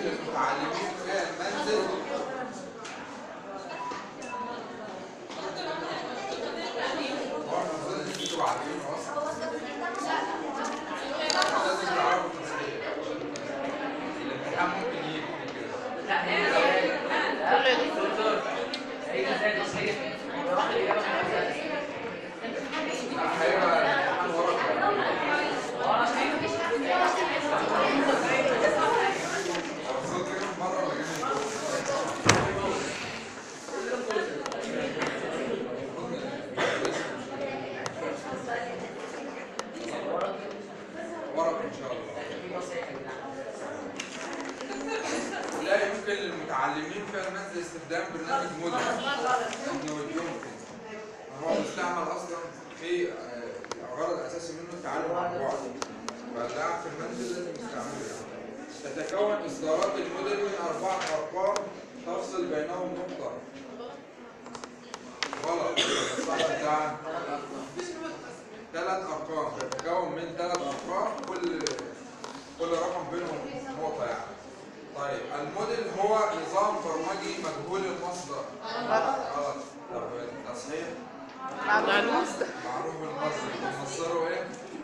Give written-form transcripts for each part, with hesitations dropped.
للمتعلمين في المنزل للمتعلمين في المنزل استخدام برنامج موديل انه يمكن هو مستعمل اصلا في الغرض الاساسي منه التعلم عن بعد، فاللاعب في المنزل لازم يستعمله يعني. تتكون اصدارات الموديل من 4 ارقام تفصل بينهم نقطه. غلط، الصح بتاعها 3 ارقام، تتكون من 3 ارقام كل رقم بينهم نقطه يعني. طيب الموديل هو نظام برمجي مجهول المصدر. غلط. طب التصحيح معروف المصدر. بنمصدره ايه؟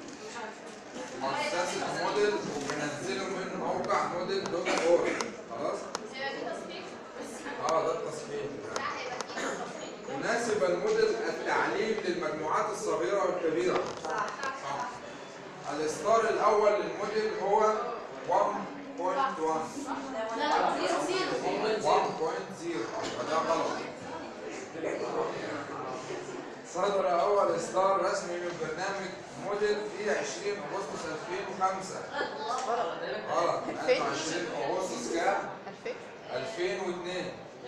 مؤسسة موديل وبننزله من موقع model.org. خلاص؟ ده التصحيح. يناسب الموديل التعليم للمجموعات الصغيرة والكبيرة. صح. الإصدار الأول للموديل هو 1.1 فده غلط. صدر أول إصدار رسمي من برنامج موديل في 20 أغسطس 2005. غلط. 20 أغسطس كام؟ 2002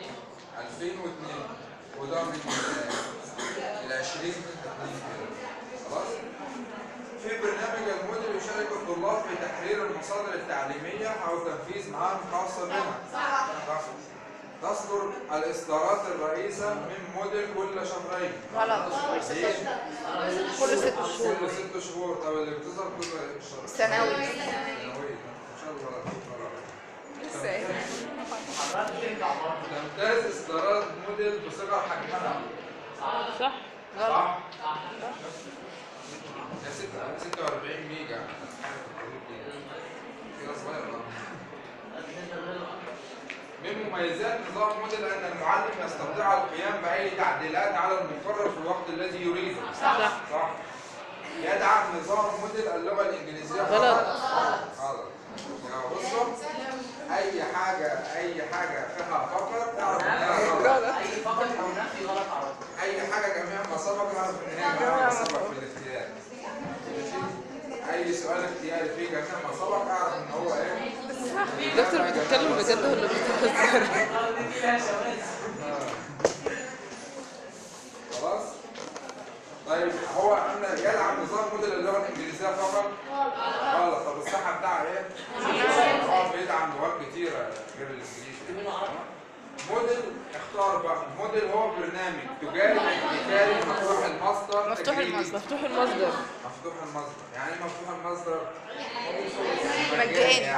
وده من ال20 خلاص. في برنامج الموديل يشارك الطلاب في تحرير المصادر التعليمية أو تنفيذ مهام خاصة بها. تصدر الإصدارات الرئيسة من موديل كل شهرين. غلط. كل 6 شهور. كل 6 شهور. طب اللي بتظهر كل شهر؟ سنوي. إن شاء الله غلط. تمتاز إصدارات موديل بصغر حجمها. صح. غلط. ده 46 ميجا. كده صغير. من مميزات نظام موديل أن المعلم يستطيع القيام بأي تعديلات على المقرر في الوقت الذي يريده. صح. يدعم نظام موديل اللغة الإنجليزية. غلط. بصوا أي حاجة فيها فقط تعرف إنها غلط. أي فقط أو نفي غلط على طول. أي حاجة جميع ما سبق تعرف إن هي جميع ما سبق في الاختيار. أي سؤال اختياري فيه جميع ما سبق أعرف إن هو إيه؟ الدكتور بتتكلم بجد ولا بتهزر؟ خلاص؟ طيب هو يدعم نظام موديل اللغة الإنجليزية فقط؟ غلط. طب الصحة بتاعها إيه؟ هو بيدعم لغات كتيرة غير الإنجليزي. موديل اختار بقى. موديل هو برنامج تجاري ابتكاري مفتوح المصدر. مفتوح المصدر. يعني ايه مفتوح المصدر؟ مجاني.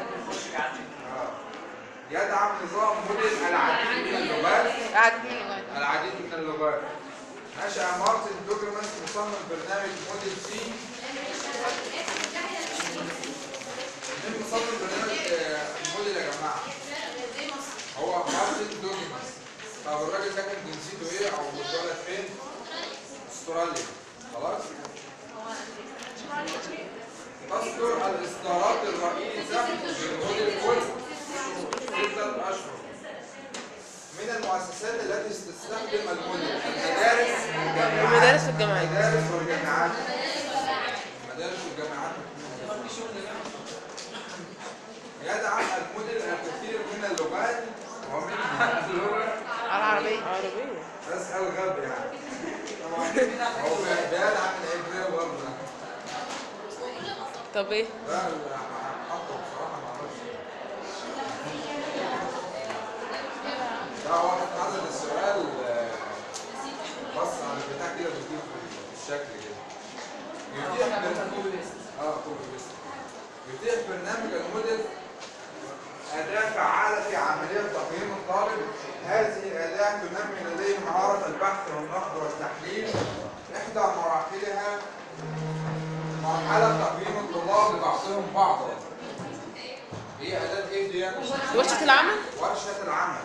يدعم نظام موديل العديد من اللغات. نشأ مارتن دوجرمان مصمم برنامج موديل سي. مين مصمم برنامج الموديل يا جماعه؟ هو مارتن دوجرمان. طب الراجل ده كان جنسيته ايه او اتولد فين؟ استراليا. خلاص؟ تصدر الاصدارات الرئيسة للموديل كل 6 أشهر. من المؤسسات التي تستخدم الموديل المدارس والجامعات. يدعم الموديل الكثير من اللغات ومنها اللغة العربية. أسهل غب يعني. هو بيدعم العبرية برضه. طب ايه؟ لا حطه بصراحة معرفش. ده واحد حاطط السؤال بص على البتاع كده بتجيبه بالشكل كده. يتيح برنامج الموديل أداة هذه الأداة تنمي لديهم مهارة البحث والنقد والتحليل. إحدى مراحلها مرحلة تقييم الطلاب لبعضهم بعضا. هي أداة إيه دي؟ ورشة العمل؟ ورشة العمل.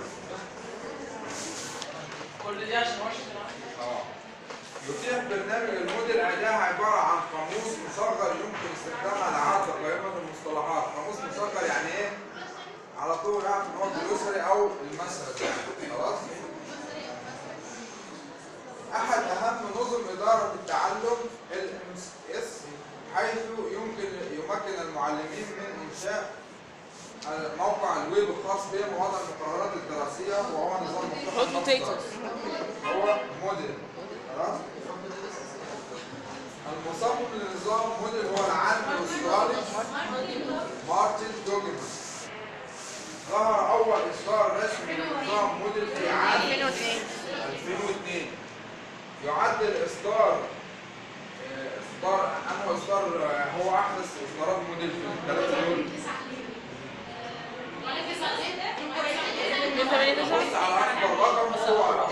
كل دي عشان ورشة العمل. يتيح برنامج الموديل أداة عبارة عن قاموس مصغر يمكن استخدامها لعرض قائمة المصطلحات. قاموس مصغر يعني إيه؟ على طول يعرف إن هو الجلوسري أو المسرد يعني. خلاص؟ أحد أهم نظم إدارة التعلم LMS، حيث يمكن المعلمين من إنشاء موقع الويب الخاص بهم ووضع المقررات الدراسية، وهو نظام مفتوح هو موديل. خلاص؟ المصمم لنظام موديل هو العالم الأسترالي مارتن دوجمان. ظهر أول إصدار رسمي لنظام موديل في عام 2002. يعد الإصدار أنه إصدار هو أحدث إصدارات موديل في الثلاثة دول. بص على أكبر رقم هو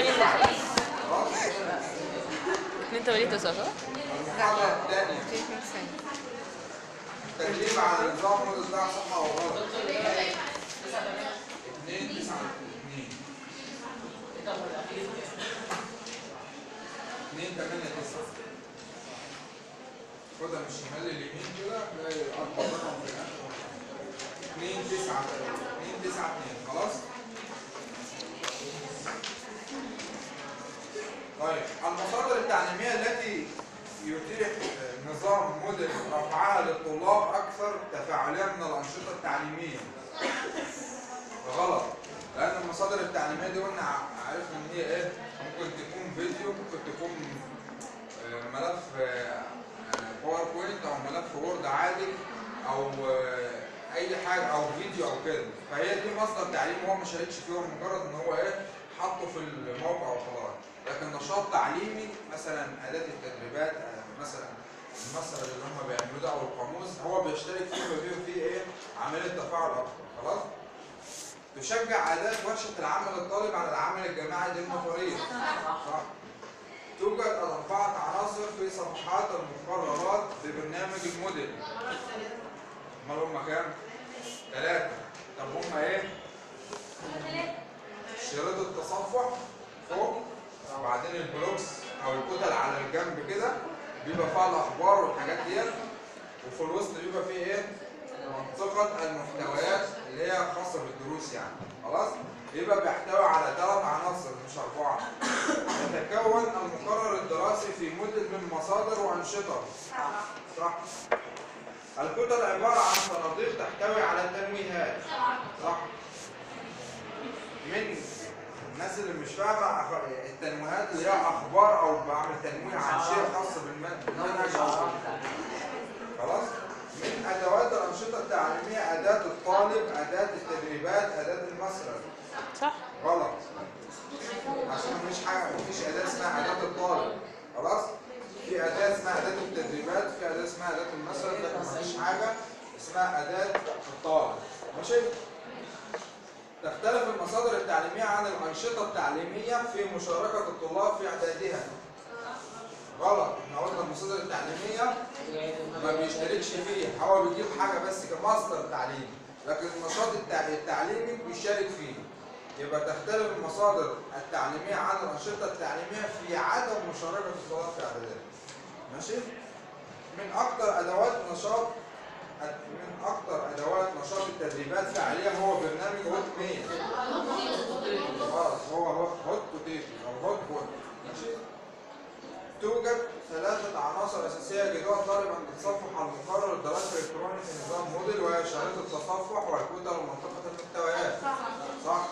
82 صح؟ المحاضرة الثانية التدريب على نظام موديل ده صح أو غلط؟ 289 خدها من الشمال لليمين كده تلاقي أكبر رقم في الآخر 292 خلاص؟ طيب المصادر التعليمية التي يتيح نظام موديل رفعها للطلاب أكثر تفاعلية من الأنشطة التعليمية. غلط، لأن المصادر التعليمية دي قلنا عرفنا إن هي إيه؟ ممكن تكون فيديو، ممكن تكون ملف باوربوينت أو ملف وورد عادي أو أي حاجة أو فيديو أو كده، فهي دي مصدر تعليم هو ما شاركش فيه، مجرد إن هو إيه؟ حطه في الموقع وخلاص. لكن نشاط تعليمي مثلا أداة التدريبات مثلا المسرد اللي هم بيعملوه ده أو القاموس هو بيشترك فيه وبيبقى فيه إيه؟ عملية تفاعل أكتر. خلاص؟ تشجع أداة ورشة العمل الطالب على العمل الجماعي ضمن فريق. صح. توجد 4 عناصر في صفحات المقررات ببرنامج الموديل. امال هم كام؟ 3. طب هم ايه؟ شريط التصفح فوق، وبعدين البلوكس او الكتل على الجنب كده بيبقى فيها الاخبار والحاجات ديت، وفي الوسط بيبقى فيه ايه؟ منطقة المحتويات اللي هي خاصة بالدروس يعني. خلاص؟ يبقى بيحتوي على 3 عناصر مش 4. يتكون المقرر الدراسي في موديل من مصادر وأنشطة. صح. الكتل عبارة عن صناديق تحتوي على تنويهات. صح. من الناس اللي مش فاهمة التنويهات اللي هي أخبار أو بعمل تنويه عن شيء خاص بالمنهج. خلاص؟ من أدوات الأنشطة التعليمية أداة الطالب، أداة التدريبات، أداة المسرد. صح. غلط. عشان مفيش أداة اسمها أداة الطالب. خلاص؟ في أداة اسمها أداة التدريبات، في أداة اسمها أداة المسرد، لكن مفيش حاجة اسمها أداة الطالب. ماشي؟ تختلف المصادر التعليمية عن الأنشطة التعليمية في مشاركة الطلاب في إعدادها. غلط، احنا قلنا المصادر التعليمية ما بيشتركش فيها، هو بيجيب حاجة بس كمصدر تعليمي، لكن النشاط التعليمي بيشارك فيه. يبقى تختلف المصادر التعليمية عن الأنشطة التعليمية في عدم مشاركة الطلاب في إعدادها. ماشي؟ من أكثر أدوات نشاط التدريبات فعالية هو برنامج هوت ميل. خلاص هو هوت بوتيتو أو هوت بوت. ماشي؟ توجد 3 عناصر أساسية يجدها الطالب عند التصفح على المقرر الدراسي الإلكتروني في نظام موديل، وهي شريط التصفح والكتل ومنطقة المحتويات. صح؟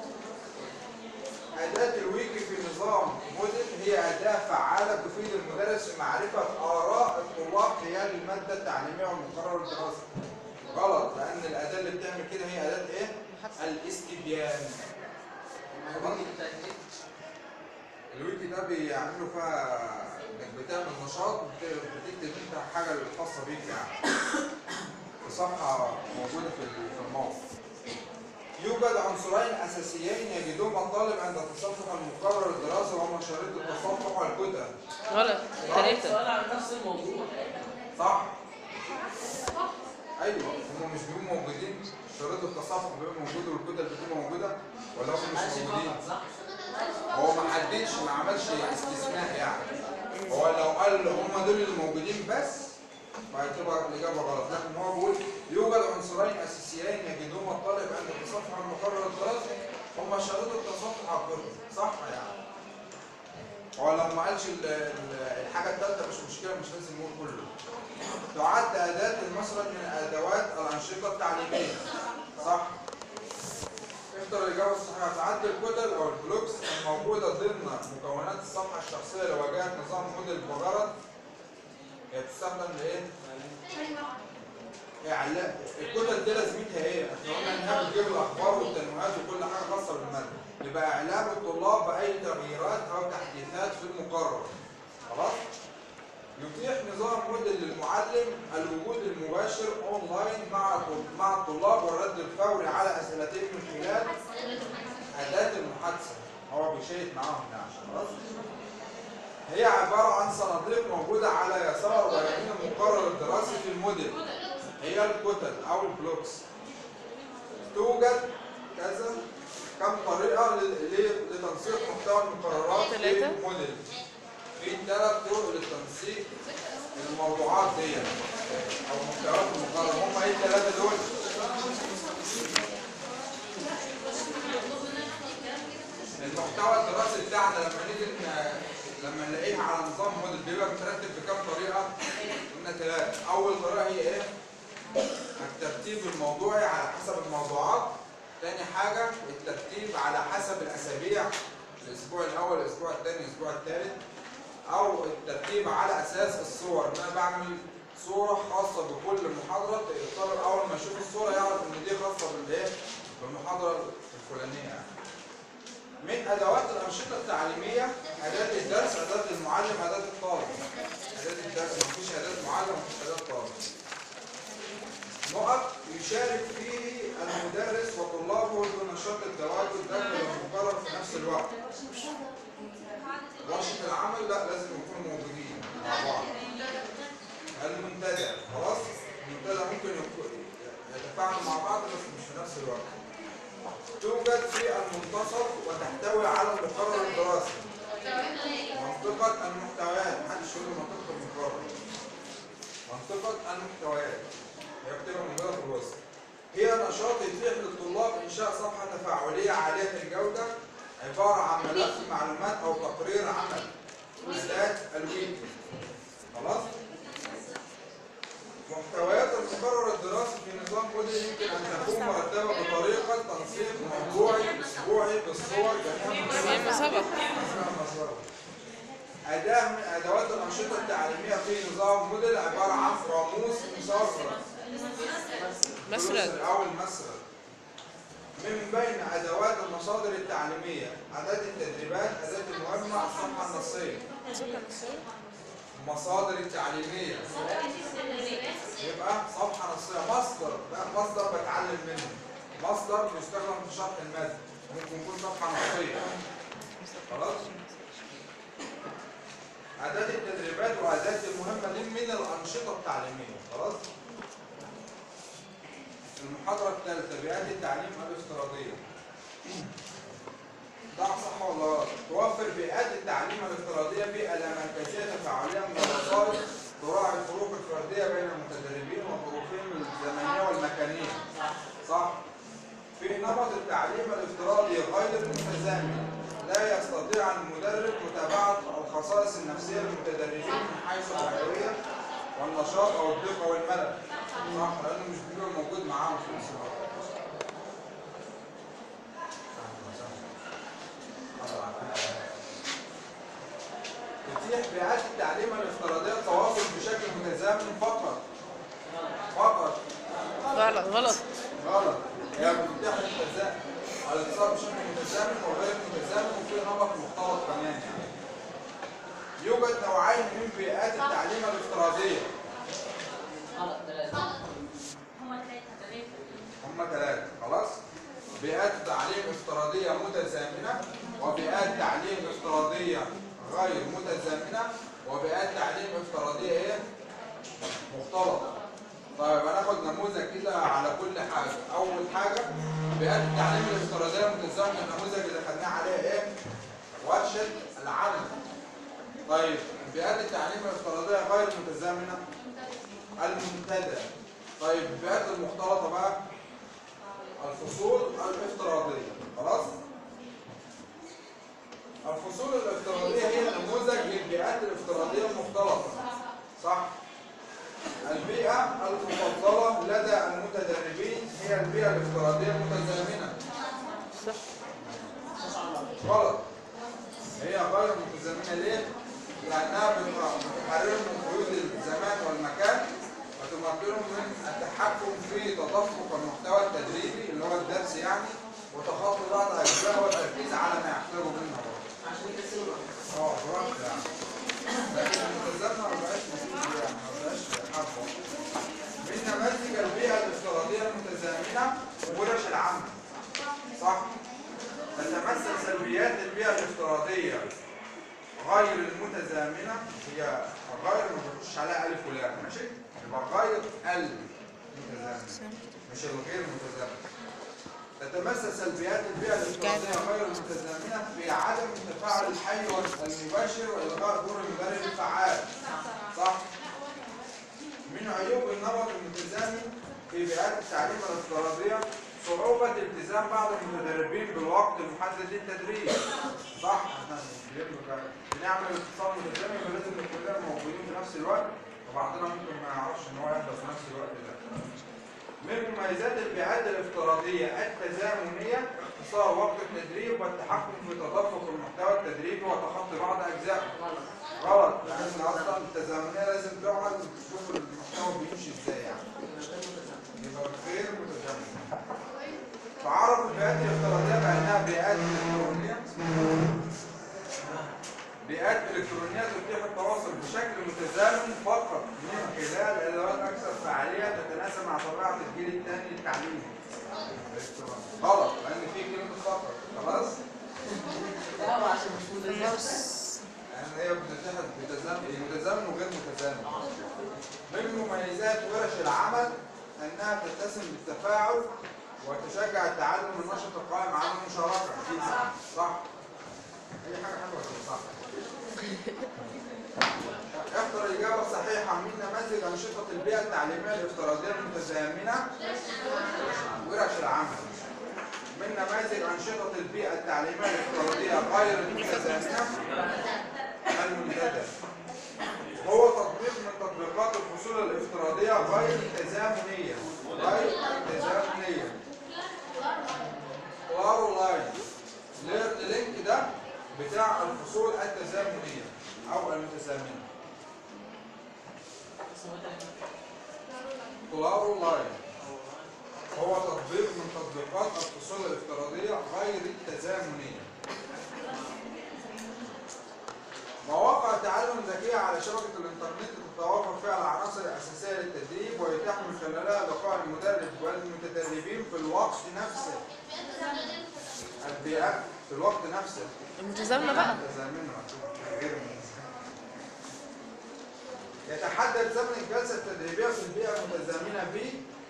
أداة الويكي في نظام موديل هي أداة فعالة تفيد المدرس في معرفة آراء الطلاب حيال المادة التعليمية والمقرر الدراسي. غلط، لأن الأداة اللي بتعمل كده هي أداة إيه؟ الاستبيان. الويكي ده بيعملوا فيها انك بتعمل نشاط بتكتب انت حاجه الخاصه بيك يعني في صفحه موجوده في الموقع. يوجد يوجد عنصرين اساسيين يجدهما الطالب عند تصفح المقرر الدراسي وهما شريط التصفح والكتل. غلط. ثلاثة. سؤال عن نفس الموضوع. صح؟ ايوه هم مش بيبقوا موجودين، شريط التصفح بيبقى موجود والكتل بتبقى موجوده ولا هم مش موجودين؟ هو ما حددش، ما عملش استثناء يعني. هو لو قال هم دول اللي موجودين بس فهتبقى الاجابه غلط، لكن هو بيقول يوجد عنصرين اساسيين يجدهما الطالب عند تصفح المقرر الدراسي هما شريط التصفح والكتل. صح يعني. هو لو ما قالش الحاجه الثالثه مش مشكله، مش لازم نقول كله. تعد اداه المسرد من ادوات الانشطه التعليميه. صح. اختر الاجابه الصحيحه. تعد الكتل او البلوكس الموجوده ضمن مكونات الصفحه الشخصيه لواجهه نظام موديل بغرض هي بتستخدم لايه؟ اعلاء. الكتل دي لازمتها ايه؟ احنا قلنا انها بتجيب الاخبار والتنويهات وكل حاجه خاصه بالماده. يبقى اعلام الطلاب باي تغييرات او تحديثات في المقرر. خلاص؟ يتيح نظام موديل للمعلم الوجود المباشر اونلاين مع الطلاب والرد الفوري على اسئلتهم من خلال اداه المحادثه. هو بيشيك معاهم يعني. خلاص؟ هي عباره عن صناديق موجوده على يسار ويمين المقرر الدراسي في الموديل. هي الكتل او البلوكس. توجد كذا كم طريقه لتنسيق محتوى المقررات في الموديل. في 3 طرق للتنسيق الموضوعات دي او محتويات المقرر. هم ايه ال3 دول؟ المحتوى الدراسي بتاعنا لما نلاقيها على نظام موديل بيبقى مترتب بكام طريقه؟ قلنا 3. اول طريقه هي ايه؟ الترتيب الموضوعي على حسب الموضوعات. تاني حاجه الترتيب على حسب الاسابيع، الاسبوع الاول، الاسبوع الثاني، الاسبوع الثالث. او الترتيب على اساس الصور، ان انا بعمل صوره خاصه بكل محاضره. الطالب اول ما يشوف الصوره يعرف ان دي خاصه بالايه؟ بالمحاضره الفلانيه يعني. من ادوات الانشطه التعليميه اداه الدرس، اداه المعلم، اداه الطالب. اداه الدرس مفيش اداه معلم ومفيش اداه طالب. نقط يشارك فيه المدرس وطلابه بنشاط التواجد داخل المقرر في نفس الوقت. ورشة العمل لا، لازم يكونوا موجودين مع بعض. المنتدى، خلاص؟ المنتدى ممكن يتفاعلوا مع بعض بس مش في نفس الوقت. توجد في المنتصف وتحتوي على المقرر الدراسي. منطقة المحتويات، محدش يقول لي منطقة المقرر. منطقة المحتويات هي بتبقى موجودة في الوسط. هي نشاط يتيح للطلاب إنشاء صفحة تفاعلية عالية الجودة عبارة عن ملف معلومات أو تقرير عمل. أداة الويديو. خلاص؟ محتويات المقرر الدراسي في نظام موديل يمكن أن تكون مرتبة بطريقة تنسيق موضوعي أسبوعي بالصور جميع أداة من أدوات الأنشطة التعليمية في نظام موديل عبارة عن قاموس مسرد أو المسرد. من بين أدوات المصادر التعليمية أداة التدريبات، أداة المهمة، الصفحة النصية. المصادر التعليمية يبقى صفحة نصية، مصدر بتعلم منه، مصدر بيستخدم في شرح المادة، ممكن يكون صفحة نصية. خلاص؟ أداة التدريبات وأداة المهمة دي من الأنشطة التعليمية. خلاص؟ المحاضرة الثالثة بيئات التعليم الافتراضية. ده صح ولا غلط؟ توفر بيئات التعليم الافتراضية بيئة لا مركزية تفاعلية من الوسائط تراعي الفروق الفردية بين المتدربين وظروفهم الزمنية والمكانية. صح؟ في نمط التعليم الافتراضي غير متزامن لا يستطيع المدرب متابعة الخصائص النفسية للمتدربين من حيث الحيوية والنشاط أو الدقة والملل. صح؟ لأنه مش بيبقى موجود معاهم في نفس الوقت. تتيح بيئات التعليم الافتراضية التواصل بشكل متزامن فقط. غلط غلط غلط. هي بتتيح الاتصال بشكل متزامن وغير متزامن وفي نمط مختلط كمان يعني. يوجد نوعين من بيئات التعليم الافتراضية. غلط. 3. هم 3. خلاص؟ بيئات تعليم افتراضية متزامنة، وبيئات تعليم افتراضية غير متزامنة، وبيئات تعليم افتراضية ايه؟ مختلطة. طيب هناخد نموذج كده على كل حاجة. أول حاجة بيئات التعليم الافتراضية المتزامنة، النموذج اللي خدناه عليه ايه؟ ورشة العمل. طيب بيئات التعليم الافتراضية غير متزامنة المنتدى. طيب البيئات المختلطة بقى الفصول الافتراضية. خلاص؟ الفصول الافتراضية هي نموذج للبيئات الافتراضية المختلطة. صح؟ البيئة المفضلة لدى المتدربين هي البيئة الافتراضية المتزامنة. صح. غلط. هي غير متزامنة ليه؟ لأنها بتحررهم من قيود الزمان والمكان وتمكنهم من التحكم في تدفق المحتوى التدريبي اللي هو الدرس يعني، وتخطي بعض أجزاء والتركيز على ما يحتاجه منها. عشان يكسروا براحتك يعني. لكن المتزامنة ما بقاش مفيد يعني، ما بقاش حابة. من نماذج البيئة الافتراضية المتزامنة ورش العمل. صح؟ تتمثل سلبيات البيئة الافتراضية غير المتزامنة، هي غير ما بتخش عليها ألف ولام، ماشي؟ يبقى غير المتزامنة مش الغير متزامنة. تتمثل سلبيات البيئة الافتراضية غير المتزامنة في عدم التفاعل الحي المباشر وإلغاء دور المدرب الفعال. صح؟ من عيوب النمط المتزامن في بيئات التعليم الافتراضية صعوبة التزام بعض المتدربين بالوقت المحدد للتدريب. صح؟ احنا بنعمل اتصال متزامن فلازم كلنا موجودين في نفس الوقت، وبعضنا ممكن ما يعرفش ان هو يحضر في نفس الوقت ده. من مميزات البيئات الافتراضية التزامنية اختصار وقت التدريب والتحكم في تدفق المحتوى التدريبي وتخطي بعض أجزائه. غلط، لأن أصلا التزامنية لازم تقعد تشوف المحتوى بيمشي ازاي يعني. يبقى غير متزامن. تعرف البيئات الافتراضية بأنها بيئات إلكترونية. بيئات إلكترونية تتيح التواصل بشكل متزامن فقط من خلال أدوات أكثر فعالية تتناسب مع طبيعة الجيل الثاني للتعليم. غلط، لأن في كلمة فقط. خلاص؟ لا عشان مش النص. يعني هي بتتزامن متزامن وغير متزامن. من مميزات ورش العمل أنها تتسم بالتفاعل وتشجع التعلم النشط القائم على المشاركة. صح؟ أي حاجة حلوة صح. اختر الإجابة الصحيحة من نماذج أنشطة البيئة التعليمية الافتراضية المتزامنة ورش العمل. من نماذج أنشطة البيئة التعليمية الافتراضية غير المتزامنة المنتدى. هو تطبيق من تطبيقات الفصول الافتراضية غير التزامنية. غير التزامنية. كلارو لاين. ليرن لينك ده بتاع الفصول التزامنية أو المتزامنة. كلارو لاين هو تطبيق من تطبيقات الفصول الافتراضية غير التزامنية. مواقع تعلم ذكية على شبكة الإنترنت تتوفر فيها العناصر الأساسية للتدريب ويتاح من خلالها لقاء المدرب والمتدربين في الوقت نفسه. البيئات في الوقت نفسه. المتزامنة بقى. غير يتحدد زمن الجلسة التدريبية في البيئة المتزامنة ب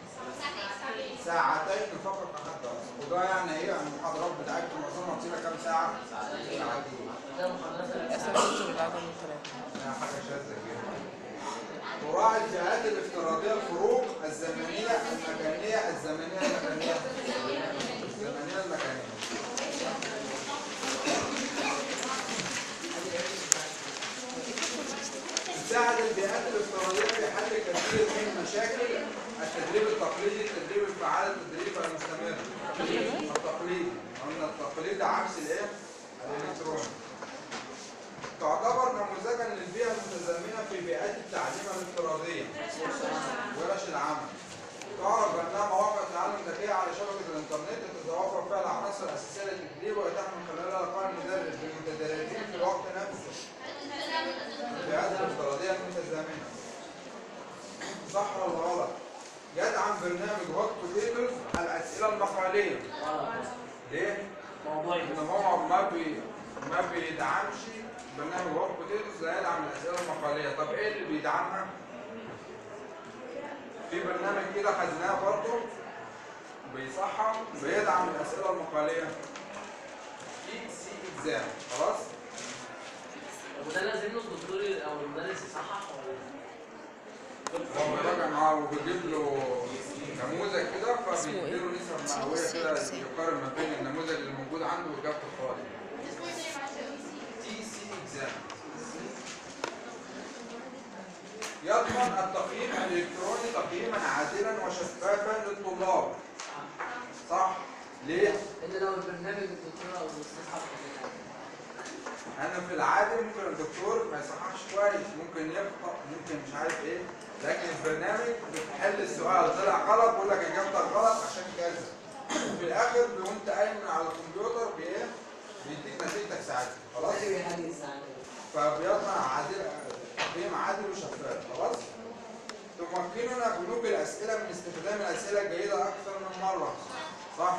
ساعتين فقط حتى. وده يعني ايه المحاضرات بتاعتكم معظمها بتبقى كام ساعة؟ ساعتين. أساسا بعد الثلاثة. حاجة شاذة جدا. تراعي البيئات الافتراضية الفروق الزمنية المكانية المكانية. تساعد البيئات الافتراضية في حل كثير من مشاكل التدريب التقليدي، التدريب الفعال، التدريب المستمر. التقليدي، قلنا التقليد عكس الايه؟ الالكتروني. تعتبر نموذجا للبيئة المتزامنة في بيئات التعليم الافتراضية ورش العمل. تعرف بأنها مواقع تعلم ذكية على شبكة الإنترنت تتوفر فيها العناصر الأساسية للتدريب ويتاح من خلالها لقاء المدرب بالمتدربين في الوقت نفسه. البيئات الافتراضية المتزامنة. صح ولا غلط؟ يدعم برنامج هوت بوتيتوز الاسئله المقاليه. ليه؟ ان هو ما بيدعمش برنامج هوت بوتيتوس، لا يدعم الاسئله المقاليه. طب ايه اللي بيدعمها؟ في برنامج كده خدناه برضه بيصحح بيدعم الاسئله المقاليه، تي سي اكزام. خلاص؟ وده لازم له الدكتور او المدرس يصحح هو بيراجع معاه وبيجيب له نموذج كده، فبيديله نسب مئويه كده يقارن ما بين النموذج اللي موجود عنده واجابه الطالب. تي سي اكزام يضمن التقييم الالكتروني تقييما عادلا وشفافا للطلاب. صح؟ ليه؟ الا لو البرنامج الدكتور او الاستاذ حطه. انا في العادي ممكن الدكتور ما يصححش كويس، ممكن يخطأ، ممكن مش عارف ايه، لكن البرنامج بتحل السؤال طلع غلط بيقول لك اجابتك غلط عشان كذا، وفي الاخر وانت قايم على الكمبيوتر بيديك نتيجتك ساعتها. خلاص؟ فبيضمن تقييم عادل وشفاف. خلاص؟ تمكننا بنوك الاسئله من استخدام الاسئله الجيده اكثر من مره. صح؟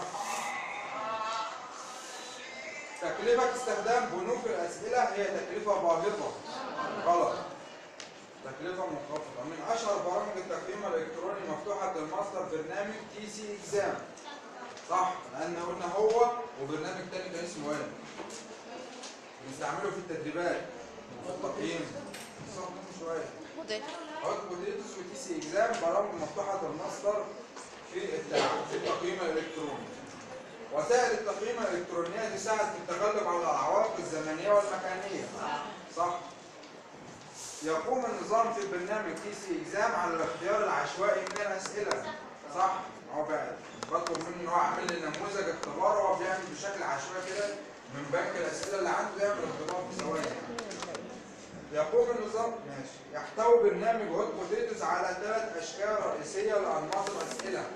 تكلفة استخدام بنوك الأسئلة هي تكلفة باهظة. غلط. تكلفة منخفضة. من أشهر برامج التقييم الإلكتروني مفتوحة المصدر برنامج تي سي إكزام. صح؟ لأن قلنا هو وبرنامج تاني كان اسمه إيه؟ بنستعمله في التدريبات وفي التقييم. شوية. هوت بوتيتوس وتي سي إكزام برامج مفتوحة المصدر في التقييم الإلكتروني. وسائل التقييم الإلكترونية تساعد في التغلب على العوائق الزمنية والمكانية. صح؟ يقوم النظام في برنامج تي سي إكزام على الاختيار العشوائي من الأسئلة. صح؟ هو بطلب منه إن هو يعمل لي نموذج اختبار، وهو بيعمل بشكل عشوائي كده من بنك الأسئلة اللي عنده، يعمل اختبار في ثواني. يقوم النظام يحتوي برنامج هوت بوتيتوس على 3 أشكال رئيسية لأنماط الأسئلة.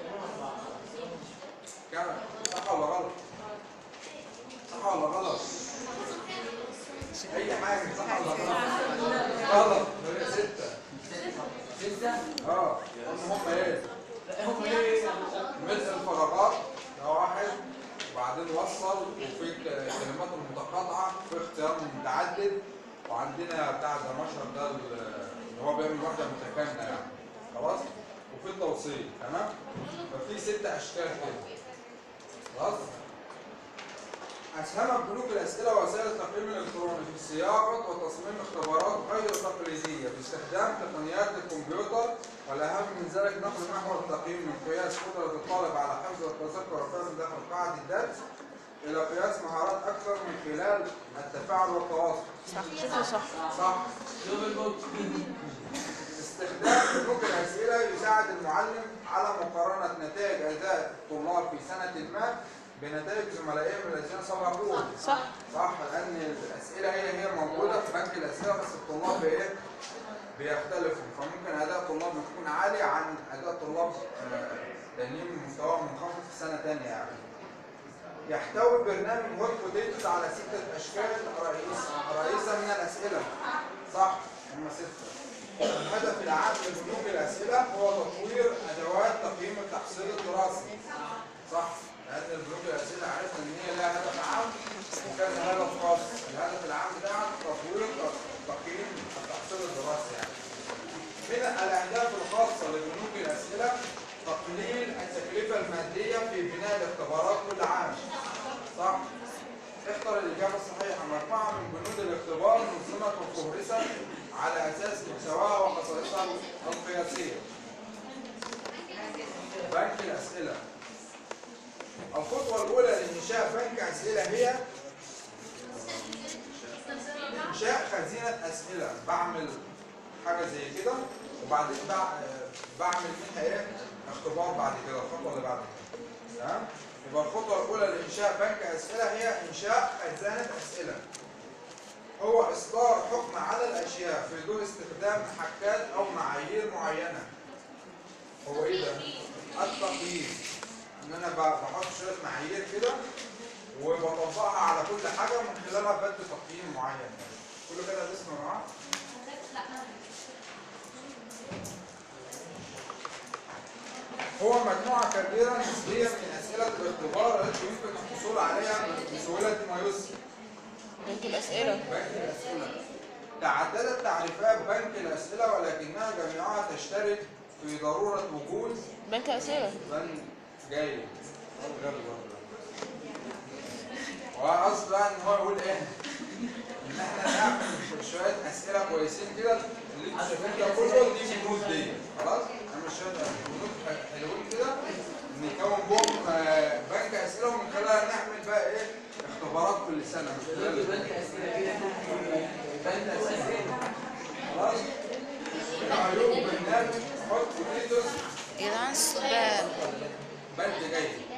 كام؟ صح ولا غلط؟ صح ولا غلط؟ أي حاجة صح ولا غلط؟ غلط. هي 6. 6؟ هم إيه؟ ملء الفراغات ده واحد، وبعدين وصل، وفي كلمات المتقاطعة، في اختيار متعدد، وعندنا بتاع الدمشق ده اللي هو بيعمل واحدة متكاملة يعني. خلاص؟ وفي التوصيل. تمام؟ ففي 6 أشكال كده. خلاص؟ أسهمت بنوك الأسئلة ووسائل التقييم الإلكتروني في صياغة وتصميم اختبارات غير تقليدية باستخدام تقنيات الكمبيوتر، والأهم من ذلك نقل محور التقييم من قياس قدرة الطالب على حفظ والتذكر والفهم داخل قاعدة الدرس إلى قياس مهارات أكثر من خلال التفاعل والتواصل. صح. صح. استخدام بنوك الأسئلة يساعد المعلم على مقارنة نتائج أداء الطلاب في سنة ما بنتائج زملائهم الذين سبقوهم. صح. صح، لأن الأسئلة هي موجودة في بنك الأسئلة، بس الطلاب بيختلفوا، فممكن أداء طلاب يكون عالي عن أداء طلاب تانيين مستواهم منخفض في سنة تانية يعني. يحتوي برنامج هوت بوتيتوس على 6 أشكال رئيسة من الأسئلة. صح؟ هم 6. الهدف العام من بنوك الأسئلة هو تطوير أدوات تقييم التحصيل الدراسي. صح؟ لأن بنوك الأسئلة عرفنا إن هي لها هدف عام وكذا هدف خاص. الهدف العام بتاعها تطوير تقييم التحصيل الدراسي يعني. من الأهداف الخاصة لبنوك الأسئلة تقليل التكلفة المادية في بناء الاختبارات كل عام. صح؟ اختر الإجابة الصحيحة. مجموعة من بنود الاختبار نظمت وفهرست على أساس محتواها وخصائصها القياسية. بنك الأسئلة. الخطوة الأولى لإنشاء بنك أسئلة هي إنشاء خزينة أسئلة. بعمل حاجة زي كده وبعدين بعمل منها إيه؟ اختبار بعد كده، الخطوة اللي بعد كده. تمام؟ يبقى الخطوة الأولى لإنشاء بنك أسئلة هي إنشاء خزانة أسئلة. هو إصدار حكم على الأشياء في ضوء استخدام محكات أو معايير معينة. هو إيه ده؟ التقييم. إن أنا بحط شوية معايير كده وبطبقها على كل حاجة من خلالها بدي تقييم معين. كله كده باسم معاه؟ هو مجموعة كبيرة نسبيا من أسئلة الاختبار التي يمكن الحصول عليها بسهولة ما يسر. بنك الأسئلة. بنك الأسئلة. تعددت تعريفات بنك الأسئلة ولكنها جميعها تشترك في ضرورة وجود بنك أسئلة. بنك جيد. وقصده بقى إن هو يقول إيه؟ إن إحنا نعمل شوية أسئلة كويسين كده اللي أنتوا شايفين ده كله دي بنود دي، خلاص؟ نعمل شوية بنود حلوين كده نكون بهم بنك أسئلة ومن خلالها نعمل بقى إيه؟ اختبارات كل سنة. بنك أسئلة كده. بنك أسئلة. خلاص؟ من عيوب برنامج حط بوتيتوز يا جدعان السؤال. بند جيد.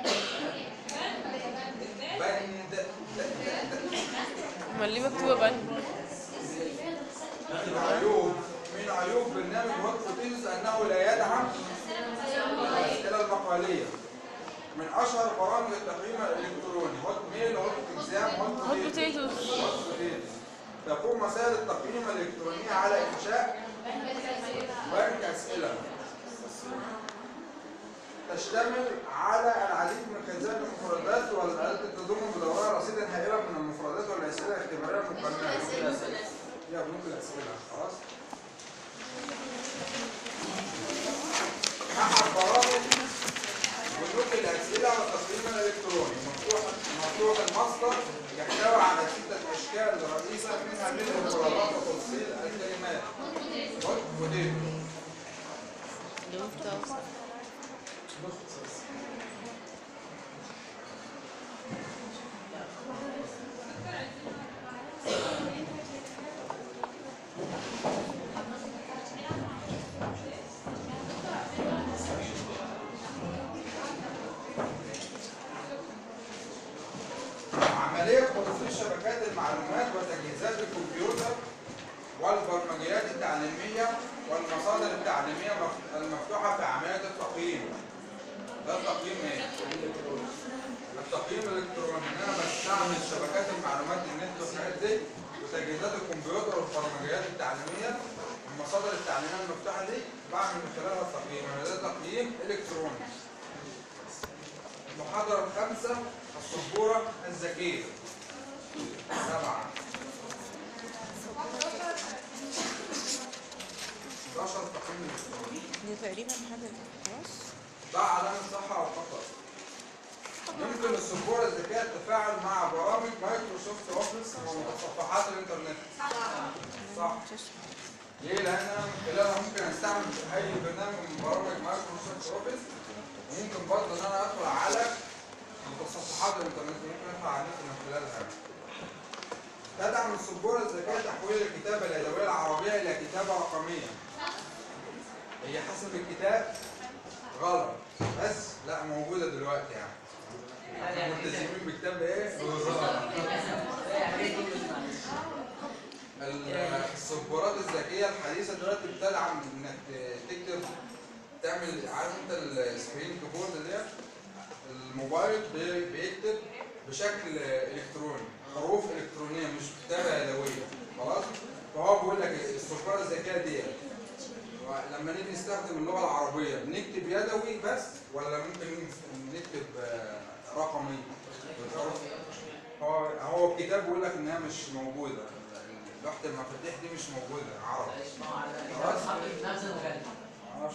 بند امال ليه مكتوبة بنك؟ من عيوب برنامج هوت بوتيتوز انه لا يدعم الاسئله المقاليه. من اشهر برامج التقييم الالكتروني هوت ميل، هوت اكزام، هوت بوتيتوز. تقوم وسائل التقييم الالكترونيه على انشاء بنك اسئله تشتمل على العديد من خزائن المفردات والتي تضم بدورها رصيدا هائلا من المفردات والاسئله الاختباريه المقننه. هي بنوك الاسئله. خلاص. احد برامج بنوك الاسئله والتقييم الالكتروني مفتوح المصدر يحتوي على 6 اشكال رئيسه منها المفردات وتفصيل الكلمات. عملية توظيف شبكات المعلومات وتجهيزات الكمبيوتر والبرمجيات التعليمية والمصادر التعليمية المفتوحة في عملية التقييم. ده التقييم ايه؟ التقييم الالكتروني. ان انا بستعمل شبكات المعلومات النت والحاجات دي وتجهيزات الكمبيوتر والبرمجيات التعليمية والمصادر التعليمية المفتوحة دي بعمل من خلالها التقييم. ده تقييم الكتروني. المحاضرة الخامسة السبورة الذكية. 7 11 تقييم الكتروني. دي تقريبا حاجة خلاص. ده علامة صح أو خطأ. يمكن السبورة الذكية التفاعل مع برامج مايكروسوفت اوفيس ومتصفحات الانترنت. صح. ليه؟ لأن أنا من خلالها ممكن أستعمل أي برنامج من برامج مايكروسوفت اوفيس، وممكن برضه إن أنا أدخل على متصفحات الانترنت، ممكن أدخل على النت من خلالها. تدعم السبورة الذكية تحويل الكتابة اليدوية العربية إلى كتابة رقمية. هي حسب الكتاب غلط، بس لا موجودة دلوقتي يعني. ملتزمين بكتاب ايه؟ الوزارة. السبورات الذكية الحديثة دلوقتي بتدعم انك تكتب، تعمل، عارف انت السكرين كيبورد ديت؟ الموبايل بيكتب بشكل الكتروني، حروف الكترونية مش كتابة يدوية. خلاص؟ فهو بيقول لك السبورة الذكية ديت لما نيجي نستخدم اللغة العربية بنكتب يدوي بس ولا ممكن نكتب رقمي؟ هو الكتاب بيقول لك انها مش موجودة، لوحة المفاتيح دي مش موجودة عربي. خلاص؟ معرفش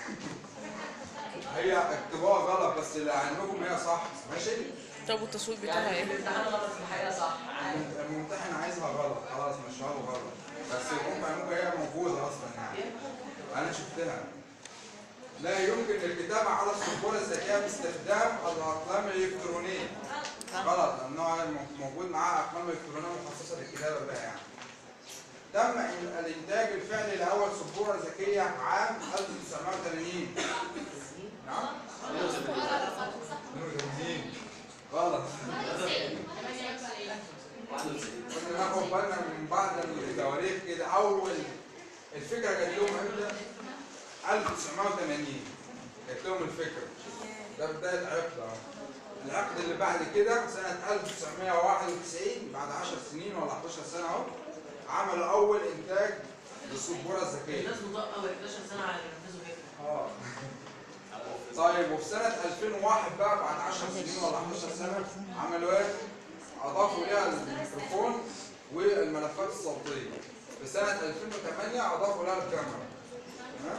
هي اكتبوها غلط بس اللي عندكم هي صح، ماشي؟ طب والتصويت بتاعها ايه؟ الامتحان غلط في الحقيقة صح. الممتحن عايزها غلط، خلاص مش هو غلط، بس ممكن هي موجودة اصلا يعني. أنا شفتها. لا يمكن الكتابة على السبورة الذكية باستخدام الأقلام الإلكترونية. غلط، لأنه موجود معاه أقلام إلكترونية مخصصة للكتابة بقى يعني. تم الإنتاج الفعلي لأول سبورة ذكية عام 1980. نعم؟ 82. غلط. كنا ناخد بالنا من بعض التواريخ كده. أول الفكرة جات لهم امتى؟ 1980 جات لهم الفكرة. ده بداية عقد. العقد اللي بعد كده سنة 1991 بعد 10 سنين ولا 11 سنة اهو عملوا أول إنتاج للسبورة الذكية. الناس مطبقة 11 سنة على ينفذوا كده. طيب وفي سنة 2001 بقى بعد 10 سنين ولا 11 سنة عملوا ايه؟ أضافوا ليها الميكروفون والملفات الصوتية. في سنة 2008 أضافوا لها الكاميرا. تمام؟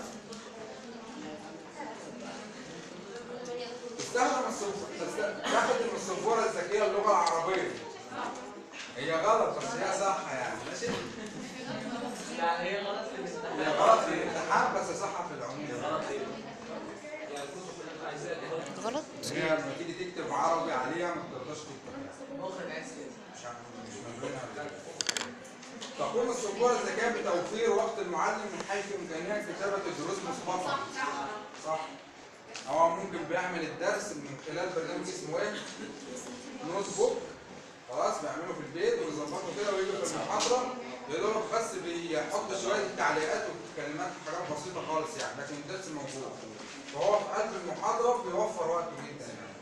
تستخدم السبورة الذكية اللغة العربية. هي غلط بس هي صح يعني، ماشي؟ يعني هي غلط في الامتحان. هي غلط في الامتحان بس صح في العموم. غلط ايه؟ يعني كنت كلها عايزاها غلط. هي لما تيجي تكتب عربي عليها ما بتقدرش تكتب. مخرج عايز كده. مش ممنوع. تقوم السبورة الذكية بتوفير وقت المعلم من حيث إمكانية كتابة الدروس مسبقا. صح. هو ممكن بيعمل الدرس من خلال برنامج اسمه ايه؟ نوت بوك. خلاص بيعمله في البيت ويظبطه كده ويجي في المحاضرة يا دوب بس بيحط شوية تعليقات وكلمات حاجات بسيطة خالص يعني، لكن الدرس موجود. فهو في قلب المحاضرة بيوفر وقته جدا يعني.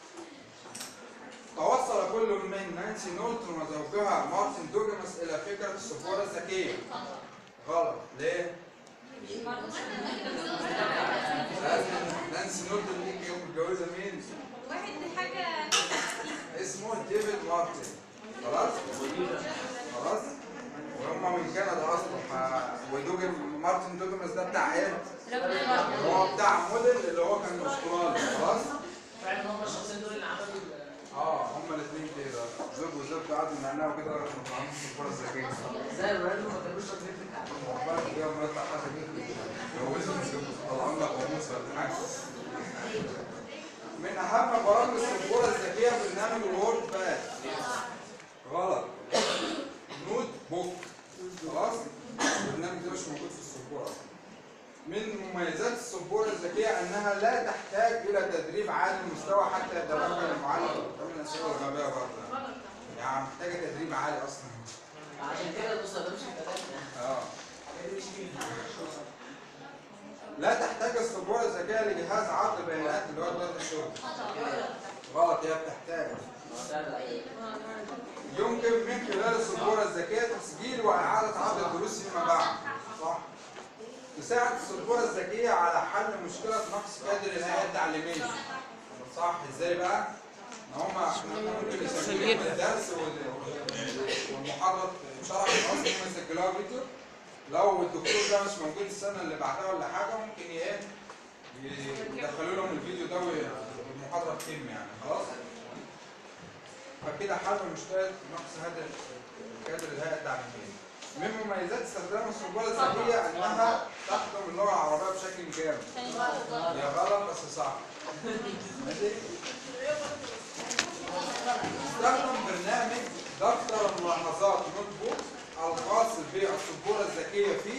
توصل كل من نانسي نولتون وزوجها مارتن دوجماس إلى فكرة السبورة الذكية. غلط، ليه؟ نانسي نولتون دي كانت متجوزة مين؟ واحد حاجة اسمه ديفيد مارتن. خلاص؟ خلاص؟ وهم من كندا اصلا. مارتن دوجماس ده بتاع ايه؟ هو بتاع موديل اللي هو كان استرالي. خلاص؟ فعلا هم الشخصين دول اللي عملوا هم الاثنين كده زوج وزوجته قعدوا ينعنعوا كده لغايه ما طلعوا في الفرص الذكيه. زي الولاد ما كانوش راضيين في التعليم. بعد كده لما يطلع حد جوزهم طلعوا لك قاموس ولا حاجه. من اهم برامج السبوره الذكيه برنامج الوورد باد. غلط. نوت بوك. خلاص؟ البرنامج ده مش موجود في السبوره. من مميزات السبوره الذكيه انها لا تحتاج الى تدريب عالي المستوى حتى يتمكن المعلم من الاسئله الغبيه برضه. يعني محتاجه تدريب عالي اصلا. عشان كده ما بنستخدمش الكلام. لا تحتاج السبوره الذكيه لجهاز عرض بيانات اللي هو اداره الشغل. غلط، هي بتحتاج. يمكن من خلال السبوره الذكيه تسجيل واعاده عرض الدروس فيما بعد. صح. تساعد السبوره الذكيه على حل مشكله نقص كادر الهيئه التعليميه. صح، ازاي بقى؟ احنا ممكن نسجل الدرس والمحاضره شرح اصلا هم يسجلوها فيديو. لو الدكتور ده مش موجود السنه اللي بعدها ولا حاجه ممكن يدخلوا لهم الفيديو ده والمحاضره تتم يعني. خلاص؟ فكده حل مشكله نقص كادر الهيئه التعليميه. من مميزات استخدام السبوره الذكيه انها تخدم اللغه العربيه بشكل كامل. هي غلط بس صح. ماشي؟ استخدم برنامج دفتر الملاحظات نوت بوك الخاص بالسبوره الذكيه في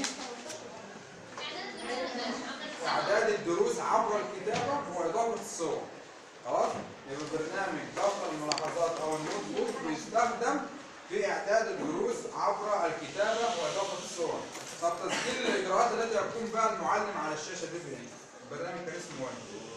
اعداد الدروس عبر الكتابه واضافه الصور. خلاص؟ يبقى برنامج دفتر الملاحظات او النوت بوك بيستخدم في اعداد الدروس عبر الكتابه واضافه الصور. طب تسجيل الاجراءات التي يقوم بها المعلم على الشاشه دي في ايه؟ البرنامج كان اسمه ايه؟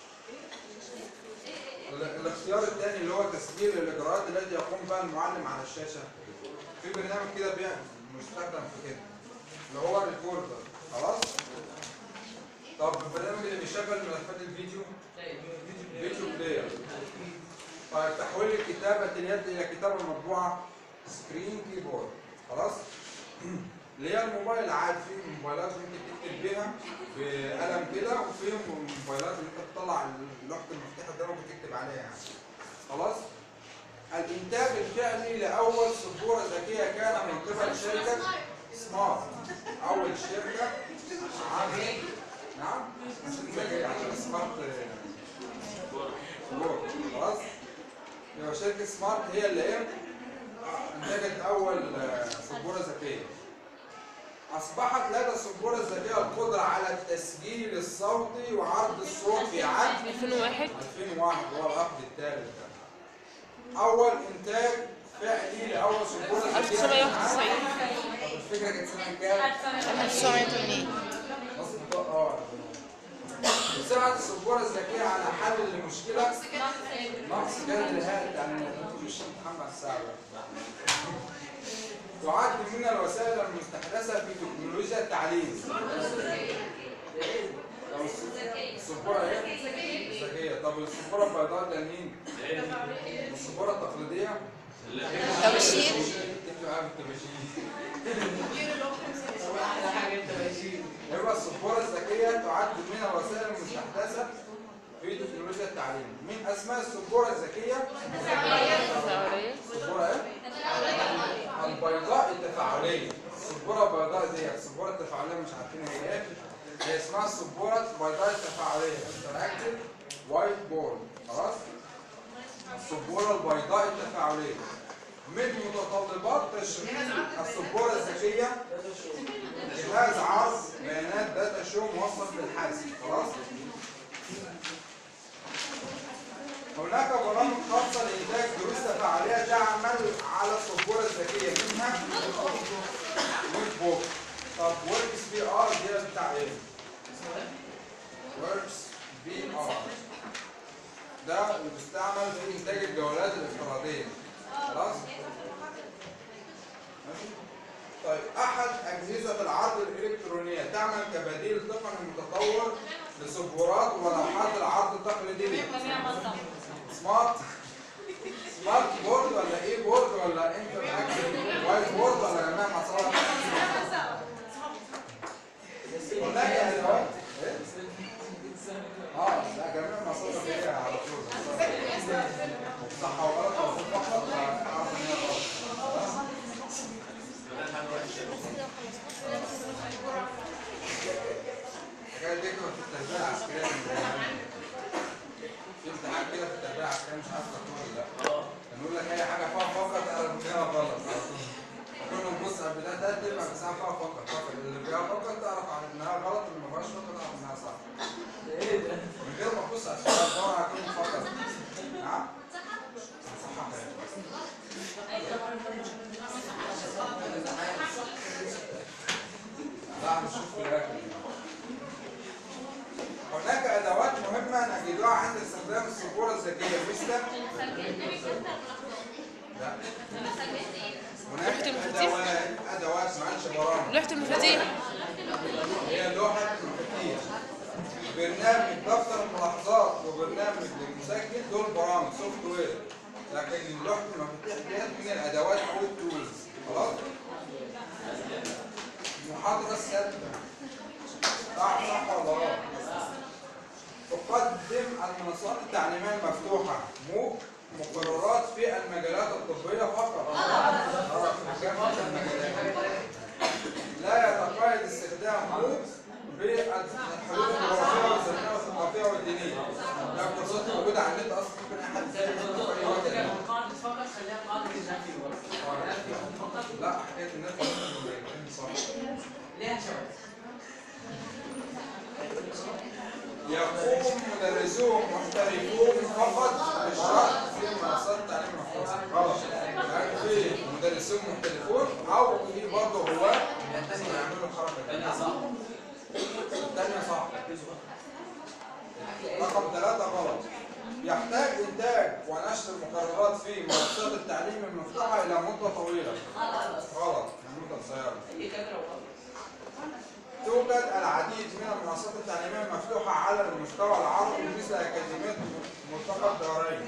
الاختيار الثاني اللي هو تسجيل الاجراءات التي يقوم بها المعلم على الشاشه. في برنامج كده مستخدم في كده اللي هو ريكوردر. خلاص؟ طب البرنامج اللي بيشغل ملفات الفيديو فيديو بلاير. طيب تحويل الكتابه اليد الى كتابه مطبوعه سكرين كيبورد. خلاص؟ اللي هي الموبايل العادي. في موبايلات ممكن تكتب بيها بقلم كده وفي موبايلات اللي انت بتطلع لوحه المفتاح ده ممكن تكتب عليها يعني. خلاص؟ الانتاج الفعلي لاول سبوره ذكيه كان من قبل شركه سمارت. اول شركه عملت نعم مش ذكيه عشان سمارت خلاص؟ يبقى شركه سمارت هي اللي انتجت اول سبوره ذكيه. أصبحت لدى السبوره الذكيه القدرة على التسجيل الصوتي وعرض الصوت في عام 2001 هو العقد الثالث ده. أول إنتاج فعلي لأول سبوره ذكيه 1991. الفكرة كانت سنة كام؟ 1980. تساعد السبوره الذكيه على حل مشكله نقص كادر الهيئه التعليميه. مش امتحان على الساعه تعد من الوسائل المستحدثه في تكنولوجيا التعليم. السبوره ايه؟ ذكيه. طب السبوره البيضاء ده مين؟ السبوره التقليديه طباشير. يبقى السبوره الذكيه تعد من الوسائل المستحدثه في تكنولوجيا التعليم. من اسماء السبوره الذكيه؟ تفاعلية. السبوره ايه؟ البيضاء التفاعليه. السبوره البيضاء دي السبوره التفاعليه مش عارفين هي ايه؟ هي اسمها السبوره البيضاء التفاعليه انتراكتيف وايت بورد. خلاص؟ السبوره البيضاء التفاعليه. من متطلبات تشغيل السبوره الذكيه جهاز عرض بيانات داتا شو موصل بالحاسب. خلاص؟ هناك برامج خاصة لإنتاج دروس تفاعلية تعمل على السبورة الذكية منها ويب بوك. طب وركس بي ار دي بتاع ايه؟ وركس بي ار ده اللي بيستعمل في إنتاج الجولات الافتراضية. خلاص؟ ماشي؟ طيب أحد أجهزة العرض الإلكترونية تعمل كبديل تقني متطور لسبورات ولوحات العرض التقليدية. سمارت بورد ولا ايه بورد ولا انتراكتيف وايت بورد ولا جميع مصادر؟ هناك ادوات لا جميع مصادر هي على طول صح وغلط او فقط اعرف ان هي غلط. الحكايه دي كانت في التربيه العسكريه في امتحان كده في التربيه العسكريه مش عارف تقول ولا لا. نقول لك اي حاجه فيها فقط اعرف ان هي غلط. كنا نبص على البدايه ده تبقى مساحه فيها فقط اللي فيها فقط تعرف عن انها غلط واللي ما فيهاش فقط تعرف انها صح. ايه ده؟ من غير ما تبص على السؤال دور على كلمه فقط. نعم؟ صح لا مش شوف هناك ادوات مهمه نجدها عند استخدام السبوره الذكيه مثل لا هناك ادوات معلش برامج. لوحة المفاتيح هي لوحه المفاتيح. برنامج دفتر الملاحظات وبرنامج المسجل دول برامج سوفت وير. لكن لوحه المفاتيح ديت من الادوات او التولز. خلاص؟ المحاضره السادسه صح ولا غلط؟ تقدم المنصات التعليمية المفتوحة موك مقررات في المجالات الطبية فقط. لا يتقيد استخدام موك في الحلول الجغرافية والزمنية والثقافية والدينية. ده كورسات موجودة على النت أصلا ممكن أي حد يعملها في أي وقت. لا حكاية النت صح. ليها شواذ. يقوم مدرسون محترفون فقط بالشرح في منصات التعليم المفتوحة. غلط. يعني في مدرسون محترفون أو في برضه هواة يعملوا الحركة الثانية صح. الثانية صح. رقم 3 غلط. يحتاج إنتاج ونشر المقررات في منصات التعليم المفتوحة إلى مدة طويلة. غلط. مدة قصيرة. توجد العديد من المنصات التعليمية المفتوحة على المستوى العربي مثل أكاديمية ملتقى الدارين.